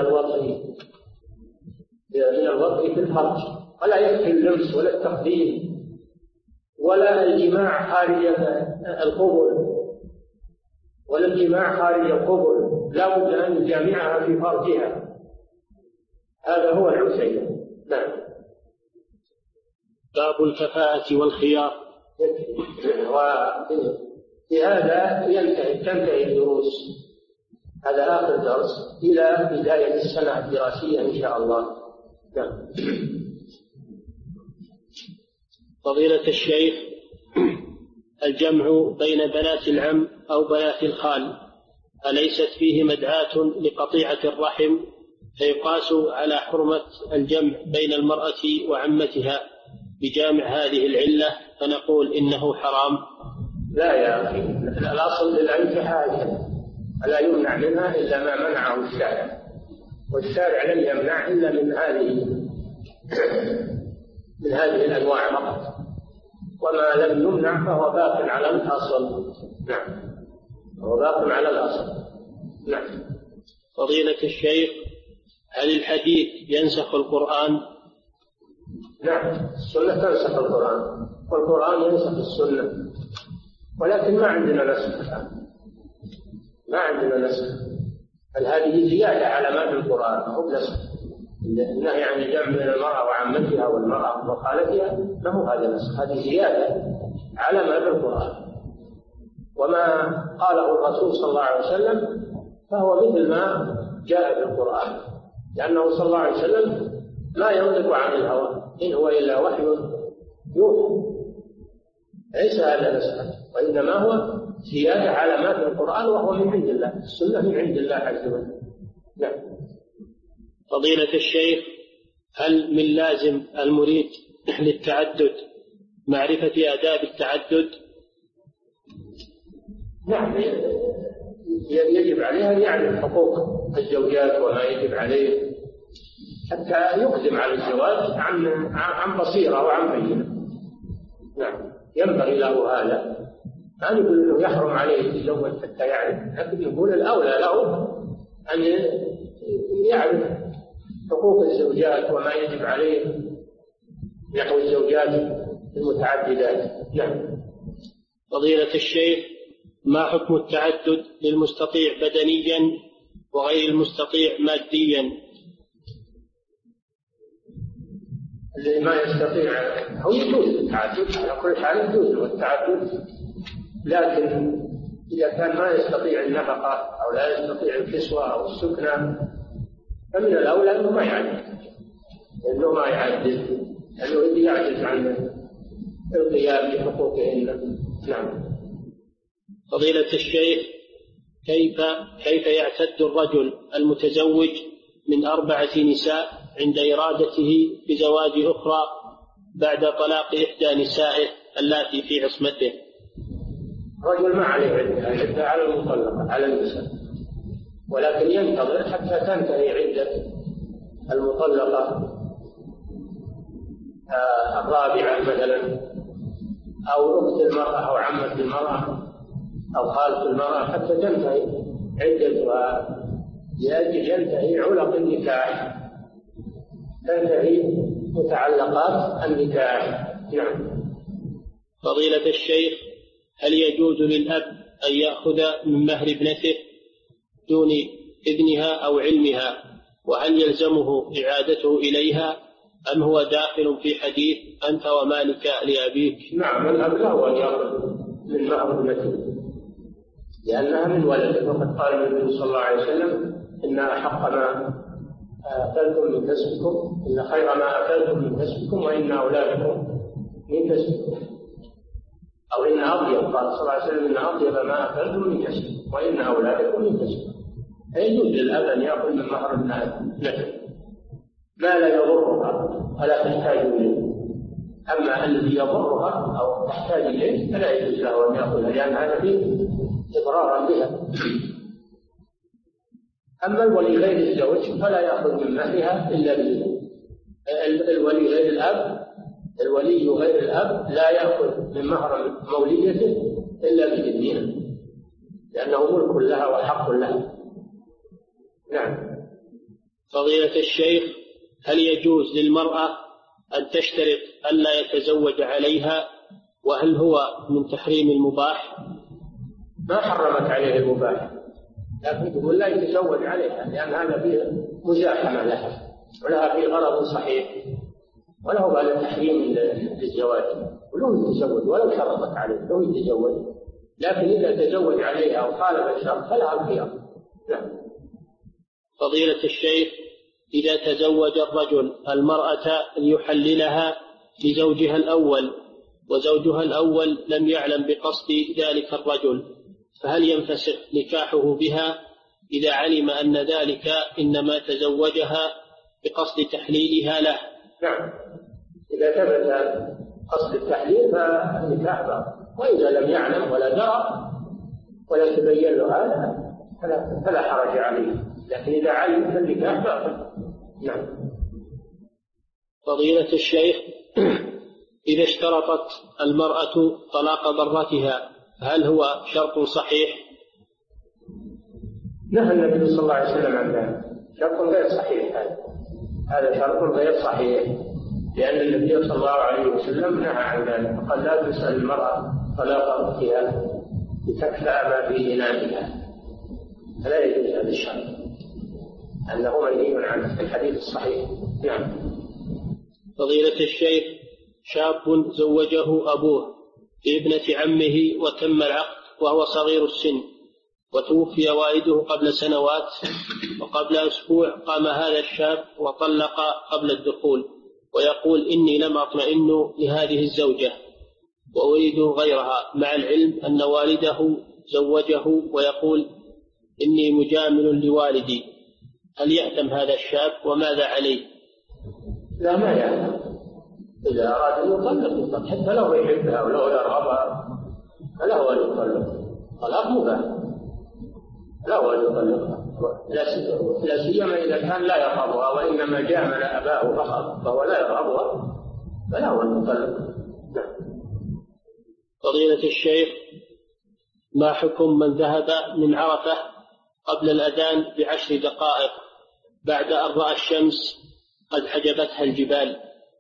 الوطء في الفرج، ولا يكفي اللمس ولا التقديم ولا الجماع خارج القبل ولا الجماع خارج القبل، لا بد أن يجامعها في فرجها، هذا هو العسيلة. نعم. باب الكفاءة والخيار. وفي هذا تنتهي الدروس، هذا آخر درس إلى بداية السنة الدراسية إن شاء الله. نعم. فضيلة الشيخ، الجمع بين بنات العم أو بنات الخال أليست فيه مدعاة لقطيعة الرحم فيقاس على حرمة الجمع بين المرأة وعمتها بجامع هذه العلة فنقول إنه حرام؟ لا يا أخي، الأصل للعلم حاجة لا يمنع منها إلا ما منعه الشارع، والشارع لم يمنع إلا من هذه الأنواع فقط، وما لم يمنع فهو باق على الأصل. نعم، هو باق على الأصل. نعم. فضيلة الشيخ، هل الحديث ينسخ القرآن؟ نعم، السنة تنسخ القرآن والقرآن ينسخ السنة، ولكن ما عندنا نسخ الآن، ما عندنا نسخ، بل هذه زيادة على ما في القرآن، هو نسخ. النهي عن الجمع بين المرأة وعمتها والمرأة وخالتها ما هو هذا نسخ، هذه زيادة على ما في القرآن. وما قاله الرسول صلى الله عليه وسلم فهو مثل ما جاء في القرآن، لأنه صلى الله عليه وسلم لا ينطق عن الهوى، إن هو إلا وحي يوحى، ليس هذا نسخ، وإنما هو زيادة على ما في القرآن، وهو من عند الله، السنة من عند الله عز وجل. نعم. فضيلة الشيخ، هل من لازم المريد للتعدد معرفة آداب التعدد؟ نعم، يجب عليه أن يعرف حقوق الزوجات وما يجب عليه حتى يقدم على الزواج عن بصيرة وعن بينة. نعم، ينبغي له هذا، ما نقول انه يحرم عليه يتزوج حتى يعرف، لكن يقول الاولى له ان يعرف حقوق الزوجات وما يجب عليه نحو الزوجات المتعددات. نعم. فضيلة الشيخ، ما حكم التعدد للمستطيع بدنيا وغير المستطيع ماديا؟ اللي ما يستطيع هو يجوز التعدد، على كل حال يجوز التعدد، لكن إذا كان ما يستطيع النفقة أو لا يستطيع الكسوة أو السكنة فمن الأولى أنه ما يعدد، لأنه يعجز عن القيام بحقوقهن. نعم. فضيلة الشيخ، كيف يعتد الرجل المتزوج من 4 نساء عند إرادته بزواج أخرى بعد طلاق إحدى نسائه اللاتي في عصمته؟ رجل ما عليه عدة على المطلقة على النساء، ولكن ينتظر حتى تنتهي عدة المطلقة الرابعة مثلا، أو أخت المرأة أو عمة المرأة أو خالة المرأة، حتى تنتهي عدتها، لأجل ينتهي علق النكاح، تنتهي متعلقات النكاح. نعم. فضيلة الشيخ، هل يجوز للأب أن يأخذ من مهر ابنته دون إذنها أو علمها، وهل يلزمه إعادته إليها أم هو داخل في حديث أنت ومالك لأبيك؟ نعم، الأب له أن يأخذ من مهر ابنته لأنها من ولده، وقد قال النبي صلى الله عليه وسلم إن أحق ما أكلتم من كسبكم، إن خير ما أكلتم من كسبكم وإن أولادكم من كسبكم، أو إن أطيب، قال صلى الله عليه وسلم إن أطيب ما أكلتم من كسبكم وإن أولادكم من كسبكم. فيجوز للأب أن يأخذ من مهر ابنته ما لا يضرها ولا تحتاج إليه، أما الذي يضرها أو تحتاج إليه فلا يجوز له أن يأخذها، لأن هذا فيه إضرارا بها. أما الولي غير الزوج فلا يأخذ من مهرها إلا بإذنه. الولي غير الأب لا يأخذ من مهر موليته إلا بإذنها، لأنه ملك لها وحق لها. نعم. فضيلة الشيخ، هل يجوز للمرأة أن تشترط ألا يتزوج عليها، وهل هو من تحريم المباح؟ ما حرمت عليه المباح، لكن تقول لا يتزوج عليها، لأن هذا فيه مزاحمة لها ولها فيه غرض صحيح، وله بعد تحريم للزواج، ولو يتزوج ولو شرطت عليه لو يتزوج، لكن إذا تزوج عليها أو خالف الشرط فلها الخيار. نعم. فضيلة الشيخ، إذا تزوج الرجل المرأة ليحللها لزوجها الأول وزوجها الأول لم يعلم بقصد ذلك الرجل، فهل ينفسخ نكاحه بها إذا علم أن ذلك إنما تزوجها بقصد تحليلها له؟ نعم، إذا ثبت قصد التحليل فالنكاح باطل، وإذا لم يعلم ولا درى ولا تبين له هذا فلا حرج عليه، لكن إذا علم فالنكاح باطل. نعم. فضيلة الشيخ، إذا اشترطت المرأة طلاق ضرتها هل هو شرط صحيح؟ نهى النبي صلى الله عليه وسلم عن ذلك، شرط غير صحيح، هذا شرط غير صحيح، لأن النبي صلى الله عليه وسلم نهى عن ذلك، فقال لا تسأل المرأة طلاق أختها لتكفأ ما في إنائها، فلا يجوز هذا الشرع، أنه منهي عنه في الحديث الصحيح. نعم. فضيلة الشيخ، شاب زوجه أبوه لابنة عمه وتم العقد وهو صغير السن، وتوفي والده قبل سنوات، وقبل أسبوع قام هذا الشاب وطلق قبل الدخول، ويقول إني لم أطمئن لهذه الزوجة وأريد غيرها، مع العلم أن والده زوجه، ويقول إني مجامل لوالدي. هل يأثم هذا الشاب وماذا عليه؟ لا، ما يأثم. إذا أراد أن يطلق حتى لو يحبها ولو يرغبها فله أن يطلق، طلاق مباح، له أن يطلقها، لا سيما إذا كان لا يرغبها وإنما جامل أباه فقط فهو لا يرغبها، فله أن يطلق. فضيلة الشيخ، ما حكم من ذهب من عرفة قبل الأذان ب10 دقائق بعد أن رأى الشمس قد حجبتها الجبال؟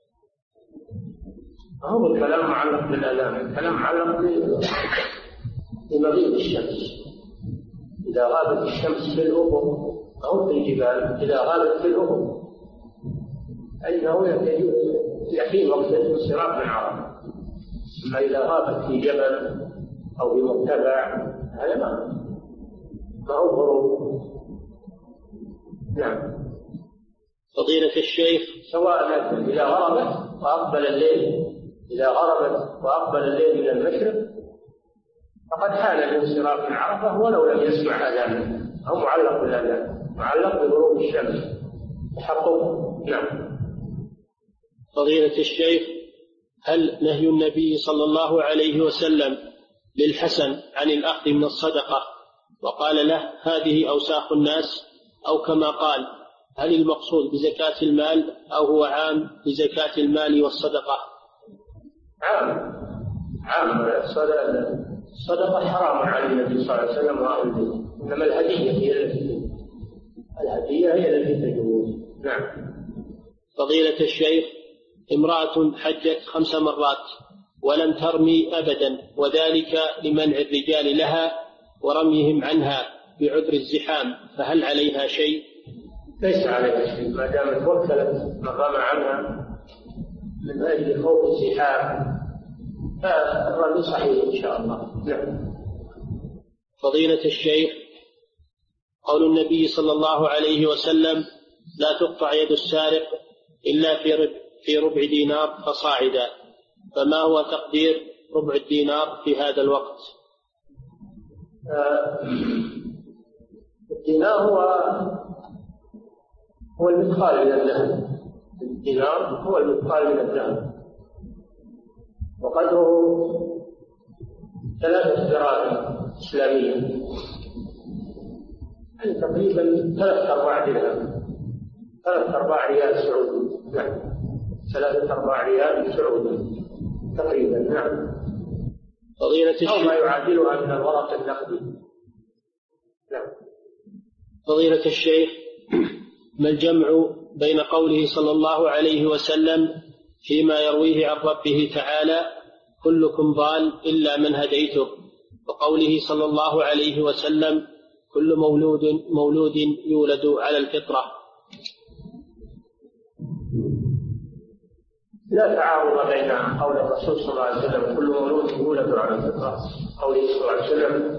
هو الكلام معلق بالأذان، الكلام معلق بمغيب الشمس. إذا غابت الشمس في الأفق أو في الجبال، إذا غابت في الأفق فإنه يحين وقت الانصراف من عرفة. أما إذا غابت في جبل أو في مرتفع هذا ما هو غروب. نعم. فضيلة الشيخ، سواء إذا غربت وأقبل الليل، إذا غربت وأقبل الليل من المشرق فقد حان الانصراف من عرفة ولو لم يسمع أذانا، أو معلق بالأذان، معلق بغروب الشمس تحققه. نعم. فضيلة الشيخ، هل نهي النبي صلى الله عليه وسلم للحسن عن الأخذ من الصدقة وقال له هذه أوساخ الناس، أو كما قال هل المقصود بزكاة المال أو هو عام بزكاة المال والصدقة؟ عام. الصدقة حرام على النبي صلى الله عليه وسلم وأهل البيت، إنما الهدية هي التي تجوز. نعم. فضيلة الشيخ، امرأة حجت 5 مرات ولم ترمي أبدا، وذلك لمنع الرجال لها ورميهم عنها بعذر الزحام، فهل عليها شيء؟ ليس عليها شيء ما دامت وكلت من رمى عنها من أجل خوف الزحام، فالرمي صحيح إن شاء الله. نعم. فضيلة الشيخ، قول النبي صلى الله عليه وسلم لا تقطع يد السارق إلا في ربع دينار فصاعدا، فما هو تقدير ربع الدينار في هذا الوقت؟ الدينار هو المثقال من الذهب. الدينار هو المثقال من الذهب، وقدره 3 دراهم إسلامية، يعني تقريبا 3/4 درهم، 3/4 ريال سعودي. نعم، 3/4 ريال سعودي تقريبا. نعم. فضيلة الشيخ، أو ما يعادلها من الورق النقدي. نعم. فضيلة الشيخ، ما الجمع بين قوله صلى الله عليه وسلم فيما يرويه عن ربه تعالى كلكم ضال إلا من هديته، وقوله صلى الله عليه وسلم كل مولود يولد على الفطرة؟ لا تعارض بين قول الرسول صلى الله عليه وسلم كل مولود يولد على الفطرة، قوله صلى الله عليه وسلم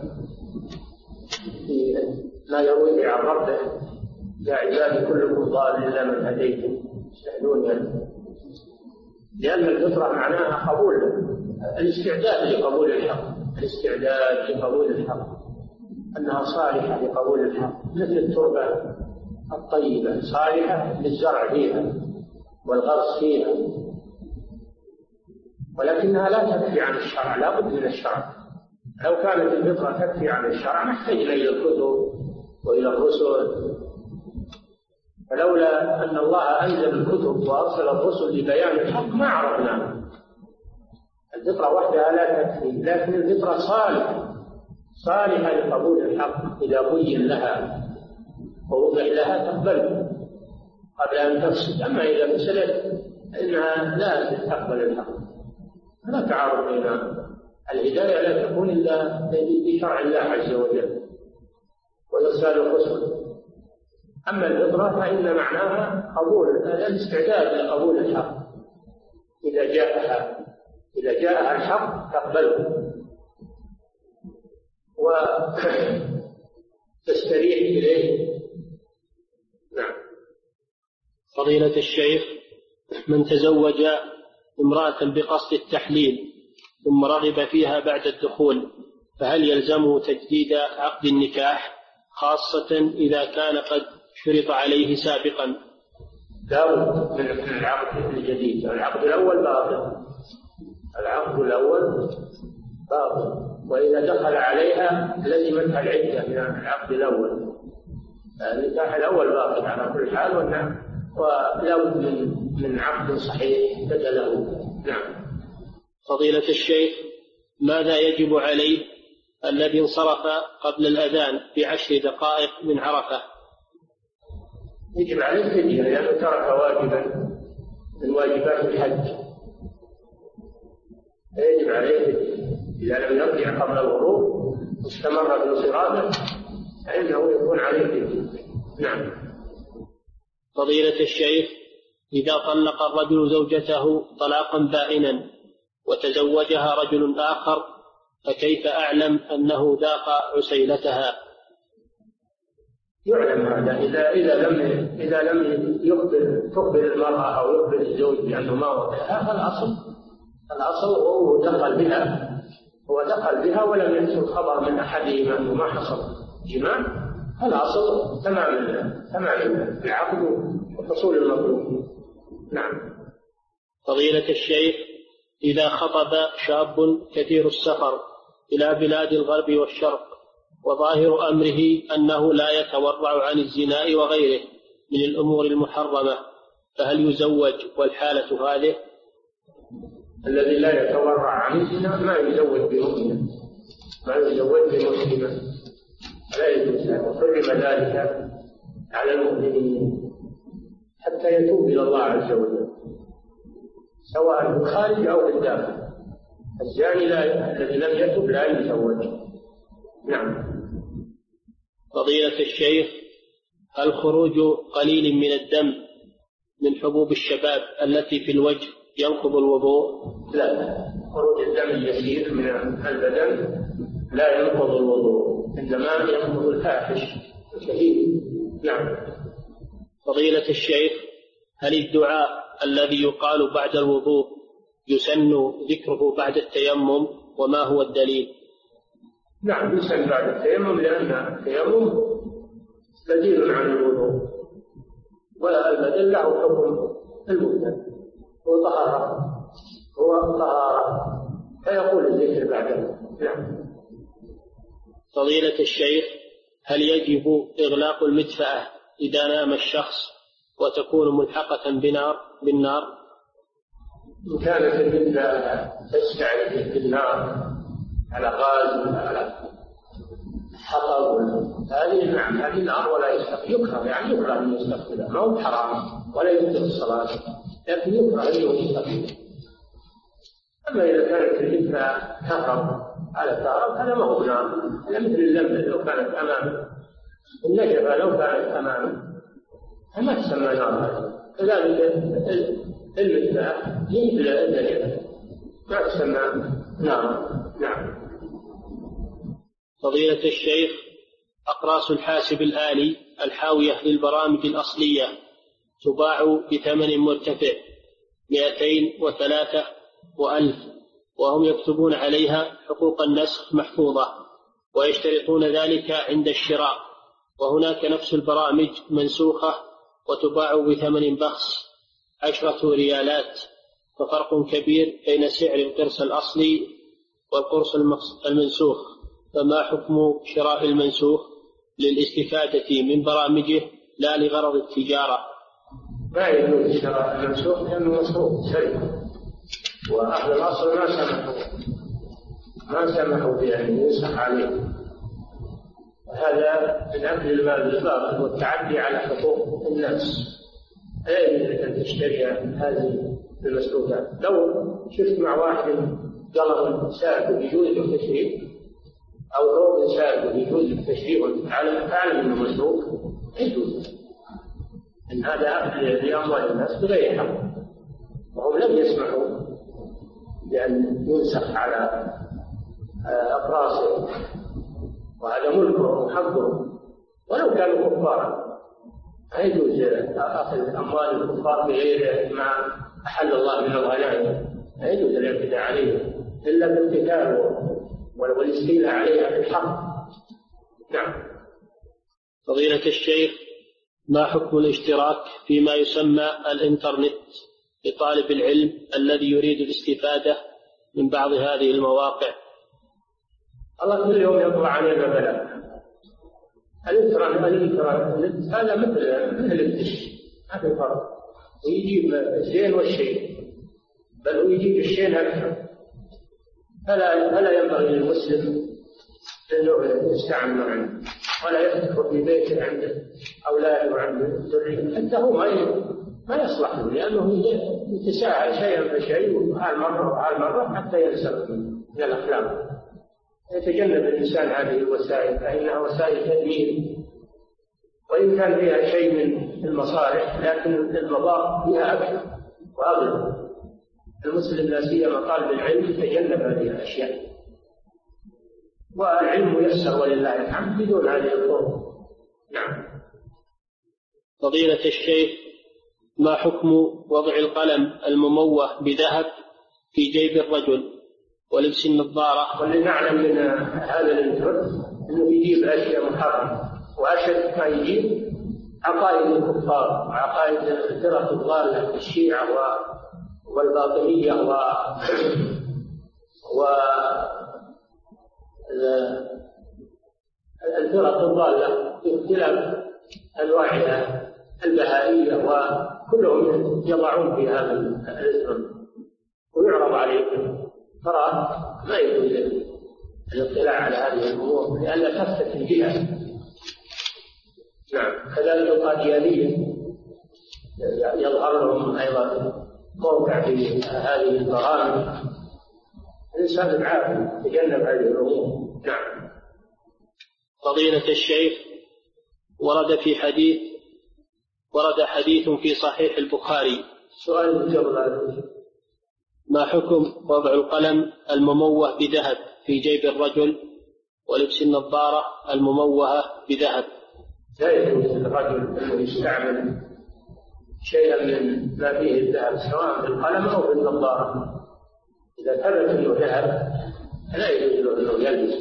ما يرويه عن ربه يا عبادي كلكم ضال إلا من هديته استهدوني، لأن الفطرة معناها قبول الاستعداد لقبول الحق، الاستعداد لقبول الحق، أنها صالحة لقبول الحق، مثل التربة الطيبة صالحة للزرع فيها والغرس فيها، ولكنها لا تكفي عن الشرع، لا بد من الشرع. لو كانت الفطرة تكفي عن الشرع نحتاج إلى الكتب وإلى الرسل، فلولا أن الله أنزل الكتب وأرسل الرسل لبيان الحق ما عرفناه. الفطرة وحدها لا تكفي، لكن الفطرة صالحة لقبول الحق إذا بين لها ووضع لها تقبله قبل أن تفسد. أما إذا فسدت إنها لا تقبل الحق. لا تعارض بين الهداية، لا تكون إلا بشرع الله عز وجل وإرسال الرسل. أما الفطرة فإن معناها قبول الاستعداد لقبول الحق، إذا جاءها الحق تقبله وتستريح إليه. نعم. فضيلة الشيخ، من تزوج امرأة بقصد التحليل ثم رغب فيها بعد الدخول، فهل يلزمه تجديد عقد النكاح، خاصة إذا كان قد شرط عليه سابقا؟ لا بد من العقد الجديد. العقد الأول باطل، وإذا دخل عليها لزمتها العدة من العقد الأول. النكاح الأول باطل على كل حال، ولا بد من عقد صحيح بدله. نعم. فضيلة الشيخ، ماذا يجب عليه الذي انصرف قبل الأذان ب10 دقائق من عرفة؟ يجب عليه الفدية، لأنه ترك واجبا من واجبات الحج، يجب عليه الفدية. إذا لم يرجع قبل الغروب واستمر في انصرافه فإنه يكون عليه الفدية. نعم. فضيلة الشيخ، إذا طلق الرجل زوجته طلاقا بائنا وتزوجها رجل آخر، فكيف أعلم أنه ذاق عسيلتها؟ يعلم هذا إذا لم تخبر المرأة أو يخبر الزوج بأنه ما وقعها، فالأصل هو دخل بها ولم يحصل خبر من أحدهما أنه ما حصل جماع، فالأصل تمام العقد وحصول المطلوب. نعم. فضيلة الشيخ، إذا خطب شاب كثير السفر إلى بلاد الغرب والشرق وظاهر أمره أنه لا يتورع عن الزنا وغيره من الأمور المحرمة، فهل يزوج والحالة هذه؟ الذي لا يتورع عن الزنا ما يزوج بمؤمنة، ما يزوج بمسلمة، لا يجوز، وحرم ذلك على المؤمنين حتى يتوب إلى الله عز وجل، سواء في الخارج أو في الداخل. الزاني الذي لم يتب لا يزوج. نعم. فضيلة الشيخ، هل خروج قليل من الدم من حبوب الشباب التي في الوجه ينقض الوضوء؟ لا، خروج الدم اليسير من البدن لا ينقض الوضوء، إنما ينقض الفاحش الكثير. نعم. فضيلة الشيخ، هل الدعاء الذي يقال بعد الوضوء يسن ذكره بعد التيمم، وما هو الدليل؟ نعم، يسن بعد التيمم، لأن التيمم بديل عن الوضوء، والبدل له حكم المبدل، هو طهارة فيقول الذكر بعده. نعم. فضيلة الشيخ، هل يجب إغلاق المدفأة إذا نام الشخص وتكون ملحقة بالنار؟ إن كانت المدفأة تستعد بالنار على غاز على حطب، هذه نعم، هذه نار ولا يكره، يعني يكره أن يستقبلها، ما هو حرام ولا يبطل الصلاة، لكن يكره أن يستقبلها. أما إذا كانت المدفأة كفر على كهرب هذا ما هو نار، هذا مثل اللمبة لو كانت أمامه، النجفة لو كانت أمامه ما تسمى نار. كذلك المدفأة مثل النجفة ما تسمى نار. نعم. فضيلة الشيخ، أقراص الحاسب الآلي الحاوية للبرامج الأصلية تباع بثمن مرتفع 200 و3 و1000، وهم يكتبون عليها حقوق النسخ محفوظة ويشترطون ذلك عند الشراء، وهناك نفس البرامج منسوخة وتباع بثمن بخس 10 ريالات، ففرق كبير بين سعر القرص الأصلي والقرص المنسوخ، فما حكم شراء المنسوخ للاستفادة من برامجه لا لغرض التجارة؟ لا يجوز شراء المنسوخ لأنه مسروق سرقة، وأهل الأصل ما سمحوا بأن ينسخ عليه، هذا من أكل المال بالباطل والتعدي على حقوق الناس. لا يجوز أن تشتري هذه المسروقات. لو شفت مع واحد قلم سارق يجوز التشريف، أو ثوب سارق يجوز التشريف أعلم أنه مسروق، يجوز، إن هذا أخذ لأموال الناس بغير حق، وهم لم يسمحوا بأن ينسخ على أفراسهم، وهذا ملكهم وحقهم ولو كانوا كفارا. لا يجوز أخذ أموال الكفار بغير ما أحل الله من الغنائم، لا يجوز الاعتداء عليهم إلا بالقتال والاستيلاء عليها بالحق. نعم. فضيلة الشيخ، ما حكم الاشتراك فيما يسمى الإنترنت لطالب العلم الذي يريد الاستفادة من بعض هذه المواقع؟ الله كل يوم يطلع علينا بلاء. الإنترنت هذا مثل الدش، ما في فرق، ويجيب الزين والشيء، بل ويجيب الشيء أكثر. فلا ينبغي للمسلم أنه يستعمل عنه، ولا يفتح في بيته عند أولاده وعند ذريته، حتى هو ما يصلح له، لأنه يتساهل شيئا فشيء وهال مرة وهال مرة حتى ينسلخ من الأخلاق. يتجنب الإنسان هذه الوسائل، فإنها وسائل تدمير، وإن كان فيها شيء من المصالح لكن المضار فيها أكثر وأغلب. المسلم لا سيما طالب العلم يتجنب هذه الأشياء، والعلم يسر ولله الحمد بدون هذه الطرق. نعم. فضيلة الشيخ، ما حكم وضع القلم المموه بذهب في جيب الرجل ولبس النظارة؟ واللي نعلم من هذا الانترنت انه يجيب اشياء محرمه، واشد ما يجيب عقائد الكفار وعقائد الفرق الضاله، الشيعه والباطنيه والفرق الضاله باختلاف انواعها البهائيه، وكلهم يضعون في هذا الانترنت ويعرض عليهم. ترى ما يجوز الاطلاع على هذه الامور لئلا تفتت الجهه. نعم. كذلك القاديانيه يظهر لهم ايضا موقع في هذه البرامج. الانسان العاقل يتجنب هذه الامور. نعم. فضيلة الشيخ، ورد حديث في صحيح البخاري. سؤال ما حكم وضع القلم المموه بذهب في جيب الرجل ولبس النظارة المموهة بذهب؟ لا يجوز للرجل أنه يستعمل شيئا من ما فيه الذهب سواء بالقلم أو بالنظارة. إذا ثبت أنه ذهب لا يجوز له أنه يلبس.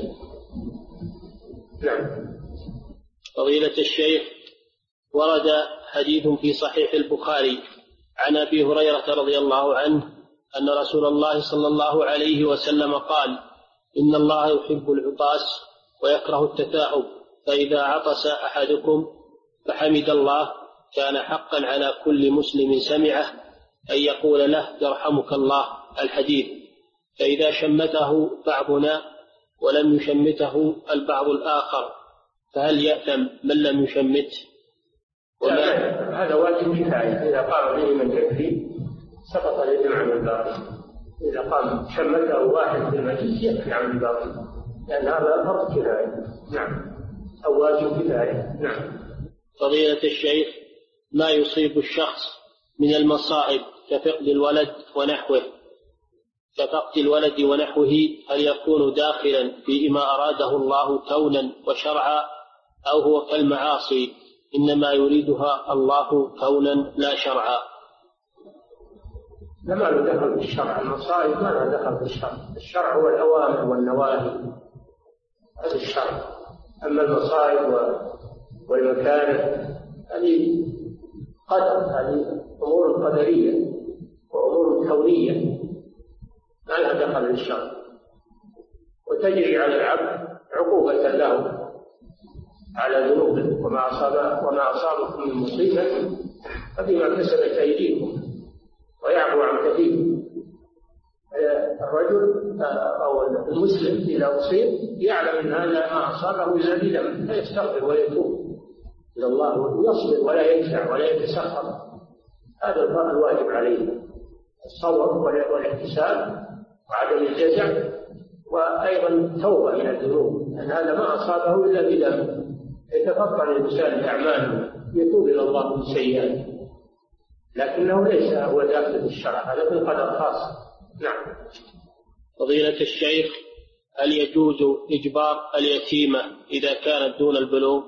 نعم. فضيلة الشيخ، ورد حديث في صحيح البخاري عن أبي هريرة رضي الله عنه أن رسول الله صلى الله عليه وسلم قال: إن الله يحب العطاس ويكره التثاؤب، فإذا عطس أحدكم فحمد الله كان حقا على كل مسلم سمعه أن يقول له يرحمك الله، الحديث. فإذا شمته بعضنا ولم يشمته البعض الآخر فهل يأثم من لم يشمته؟ هذا واجب كفاية. إذا قام به من يكفي سقط الإثم عن الباقي. إذا قام شمته واحد في المجلس يكفي عن الباقي، لأن هذا فرض كفاية. نعم. أو واجب كفاية. نعم. فضيلة الشيخ، ما يصيب الشخص من المصائب كفقد الولد ونحوه هل يكون داخلا فيما أراده الله كونا وشرعا، أو هو كالمعاصي إنما يريدها الله كونا لا شرعا؟ لما له دخل في الشرع. المصائب ما له دخل في الشرع. الشرع هو الأوامر والنواهي، هذا الشرع. أما المصائب والمكاره هذه قدر، هذه أمور قدرية وأمور كونية ما لها دخل في الشرع، وتجري على العبد عقوبة له على ذنوبه. وما أصابكم من مصيبة فبما كسبت أيديكم ويعفو عن كثير. الرجل أو المسلم إذا أصيب يعلم أن هذا ما أصابه إلا بذنب، فيستغفر ويتوب إلى الله ويصبر ولا يجزع ولا يتسخط. هذا الواجب عليه. الصبر والاحتساب وعدم الجزع، وأيضا التوبة من الذنوب، لأن هذا ما أصابه إلا بذنب. يتفطن الإنسان بأعماله يتوب إلى الله من سيئاته، لكنه ليس هو داخل في الشرع، هذا في القدر خاص. نعم. فضيلة الشيخ، هل يجوز إجبار اليتيمة إذا كانت دون البلوغ؟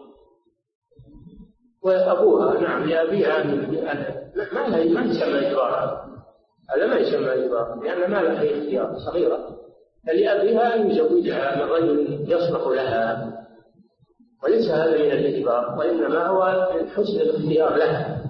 وأبوها نعم لأبيها ما يسمى إجبارا، هذا ما يسمى إجبارا، لأن ما لها اختيار، صغيرة، فلأبيها أن يزوجها من رجل يصلح لها، وليس هذا من الإجبار، وإنما هو من حسن الاختيار لها.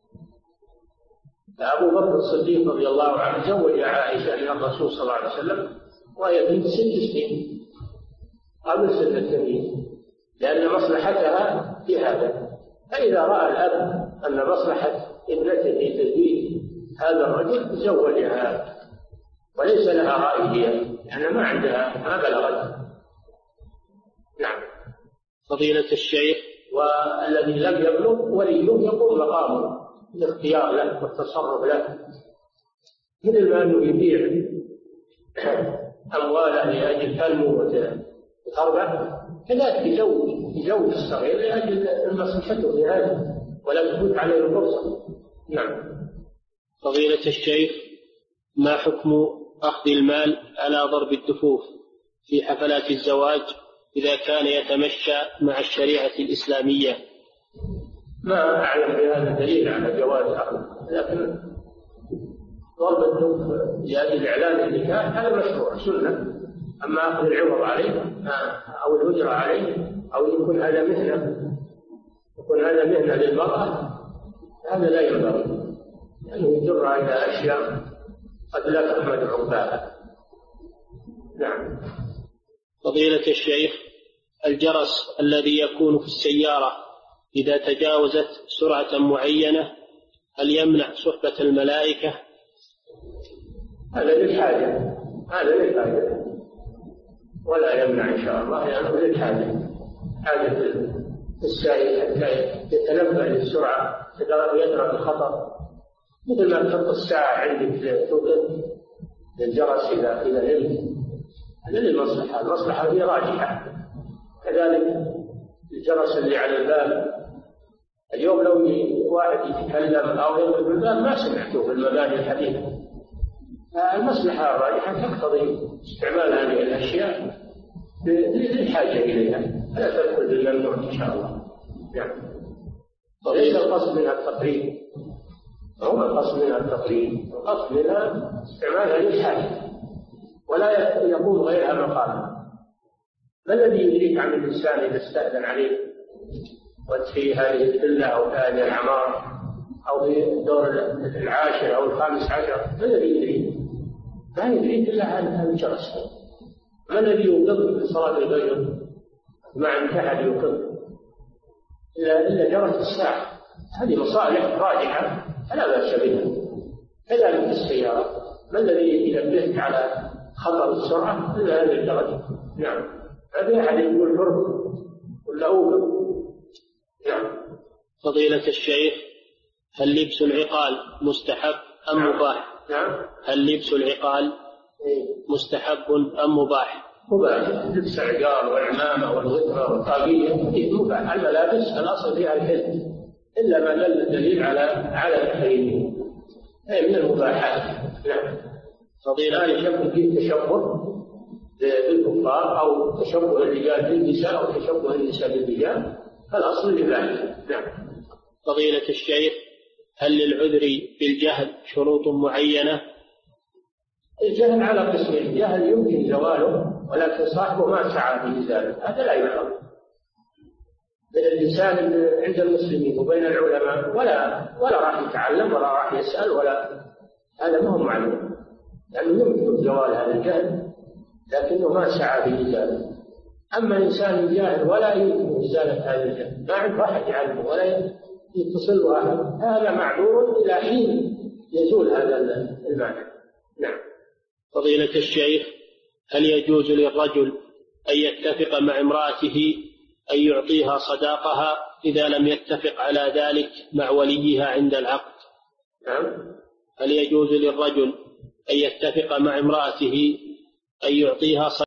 أبو بكر الصديق رضي الله عنه زوج عائشة من الرسول صلى الله عليه وسلم وهي بنت 6 سنين قبل سن التمييز، لأن مصلحتها في هذا. فإذا رأى الأب أن مصلحة ابنته في تزويج هذا الرجل زوجها، وليس لها رأي هي، لأن ما عندها، ما بلغت. نعم. فضيلة الشيخ، والذي لم يبلغ وليه يقوم مقامه الاختيار له والتصرف له، مثل ما أنه يبيع أمواله لأجل تنمو وتربح، كذلك يزوج الصغير لأجل مصلحته في هذا، ولا تفوت عليه الفرصة. نعم. فضيلة الشيخ، ما حكم أخذ المال على ضرب الدفوف في حفلات الزواج إذا كان يتمشى مع الشريعة الإسلامية؟ ما أعلم بهذا دليل على جواز أخذ، لكن ضرب الدف لأجل إعلان النكاح هذا مشروع سنة. أما أخذ العوض عليه أو الأجرة عليه أو يكون هذا مهنة للمرأة، هذا لا ينبغي، لأنه يجر إلى أشياء قد لا تحمد عقباها. نعم. فضيلة الشيخ، الجرس الذي يكون في السيارة إذا تجاوزت سرعة معينة هل يمنع صحبة الملائكة؟ هذا للحاجة ولا يمنع إن شاء الله، لأنه للحاجة، حاجة السائق حتى يتنبه للسرعة يدرك الخطر، مثل ما تحط الساعة عندك توقف للجرس إذا نمت، هذا للمصلحة، المصلحة هي راجحة. كذلك الجرس اللي على الباب، اليوم لو واحد يتكلم أو يضرب الباب ما سمعته في المباني الحديثة، المصلحة الراجحة تقتضي استعمال هذه الأشياء للحاجة إليها، لا تدخل بالممنوع إن شاء الله. يعني ليس القصد منها التقريب، هو القصد منها التقريب، القصد منها استعمالها للحاجة ولا يقوم غيرها مقامها. ما الذي يدريك عن الإنسان إذا استأذن عليه وفي هذه الفلة أو في هذه العمارة أو في الدور 10 أو 15؟ ما الذي يدريك؟ ما يدريك إلا عن الجرس. ما الذي يوقظ في صلاة الفجر ما عند أحد يوقظ إلا جرس الساعة؟ هذه مصالح راجحة فلا بأس بها. كذلك السيارة، ما الذي ينبهك على خطر السرعة إلا هذا الجرس؟ نعم. هذا أحد يقول فرق ولا أوقف. نعم. فضيلة الشيخ، هل لبس العقال مستحب أم مباح؟ نعم. هل لبس العقال مستحب أم مباح؟ مباح. لبس العقال والعمامة والغترة والطاقية مباح. الملابس الأصل فيها الحل إلا ما دل الدليل على التحريم، هي من المباحات. نعم. فضيلة يشبه فيه تشبه بالكفار أو تشبه الرجال بالنساء أو تشبه النساء بالرجال، فالأصل لله. نعم. فضيلة الشيخ، هل للعذر بالجهل شروط معينة؟ الجهل على قسمين، جهل يمكن زواله ولكن صاحبه ما سعى في ذلك، هذا لا يعلم. بين الإنسان عند المسلمين وبين العلماء ولا راح يتعلم ولا راح يسأل ولا، هذا ما هو معلوم، لأنه يمكن زوال هذا الجهل لكنه ما سعى في ذلك. أما الإنسان جاهل ولا يمكن إزالة هذا الجهل، ما عنده أحد يعلمه ولا يتصل له أحد، هذا معذور إلى حين يزول هذا المعنى. نعم. فضيلة الشيخ، هل يجوز للرجل أن يتفق مع امرأته أن يعطيها صداقها إذا لم يتفق على ذلك مع وليها عند العقد؟ نعم. هل يجوز للرجل أن يتفق مع امرأته أن يعطيها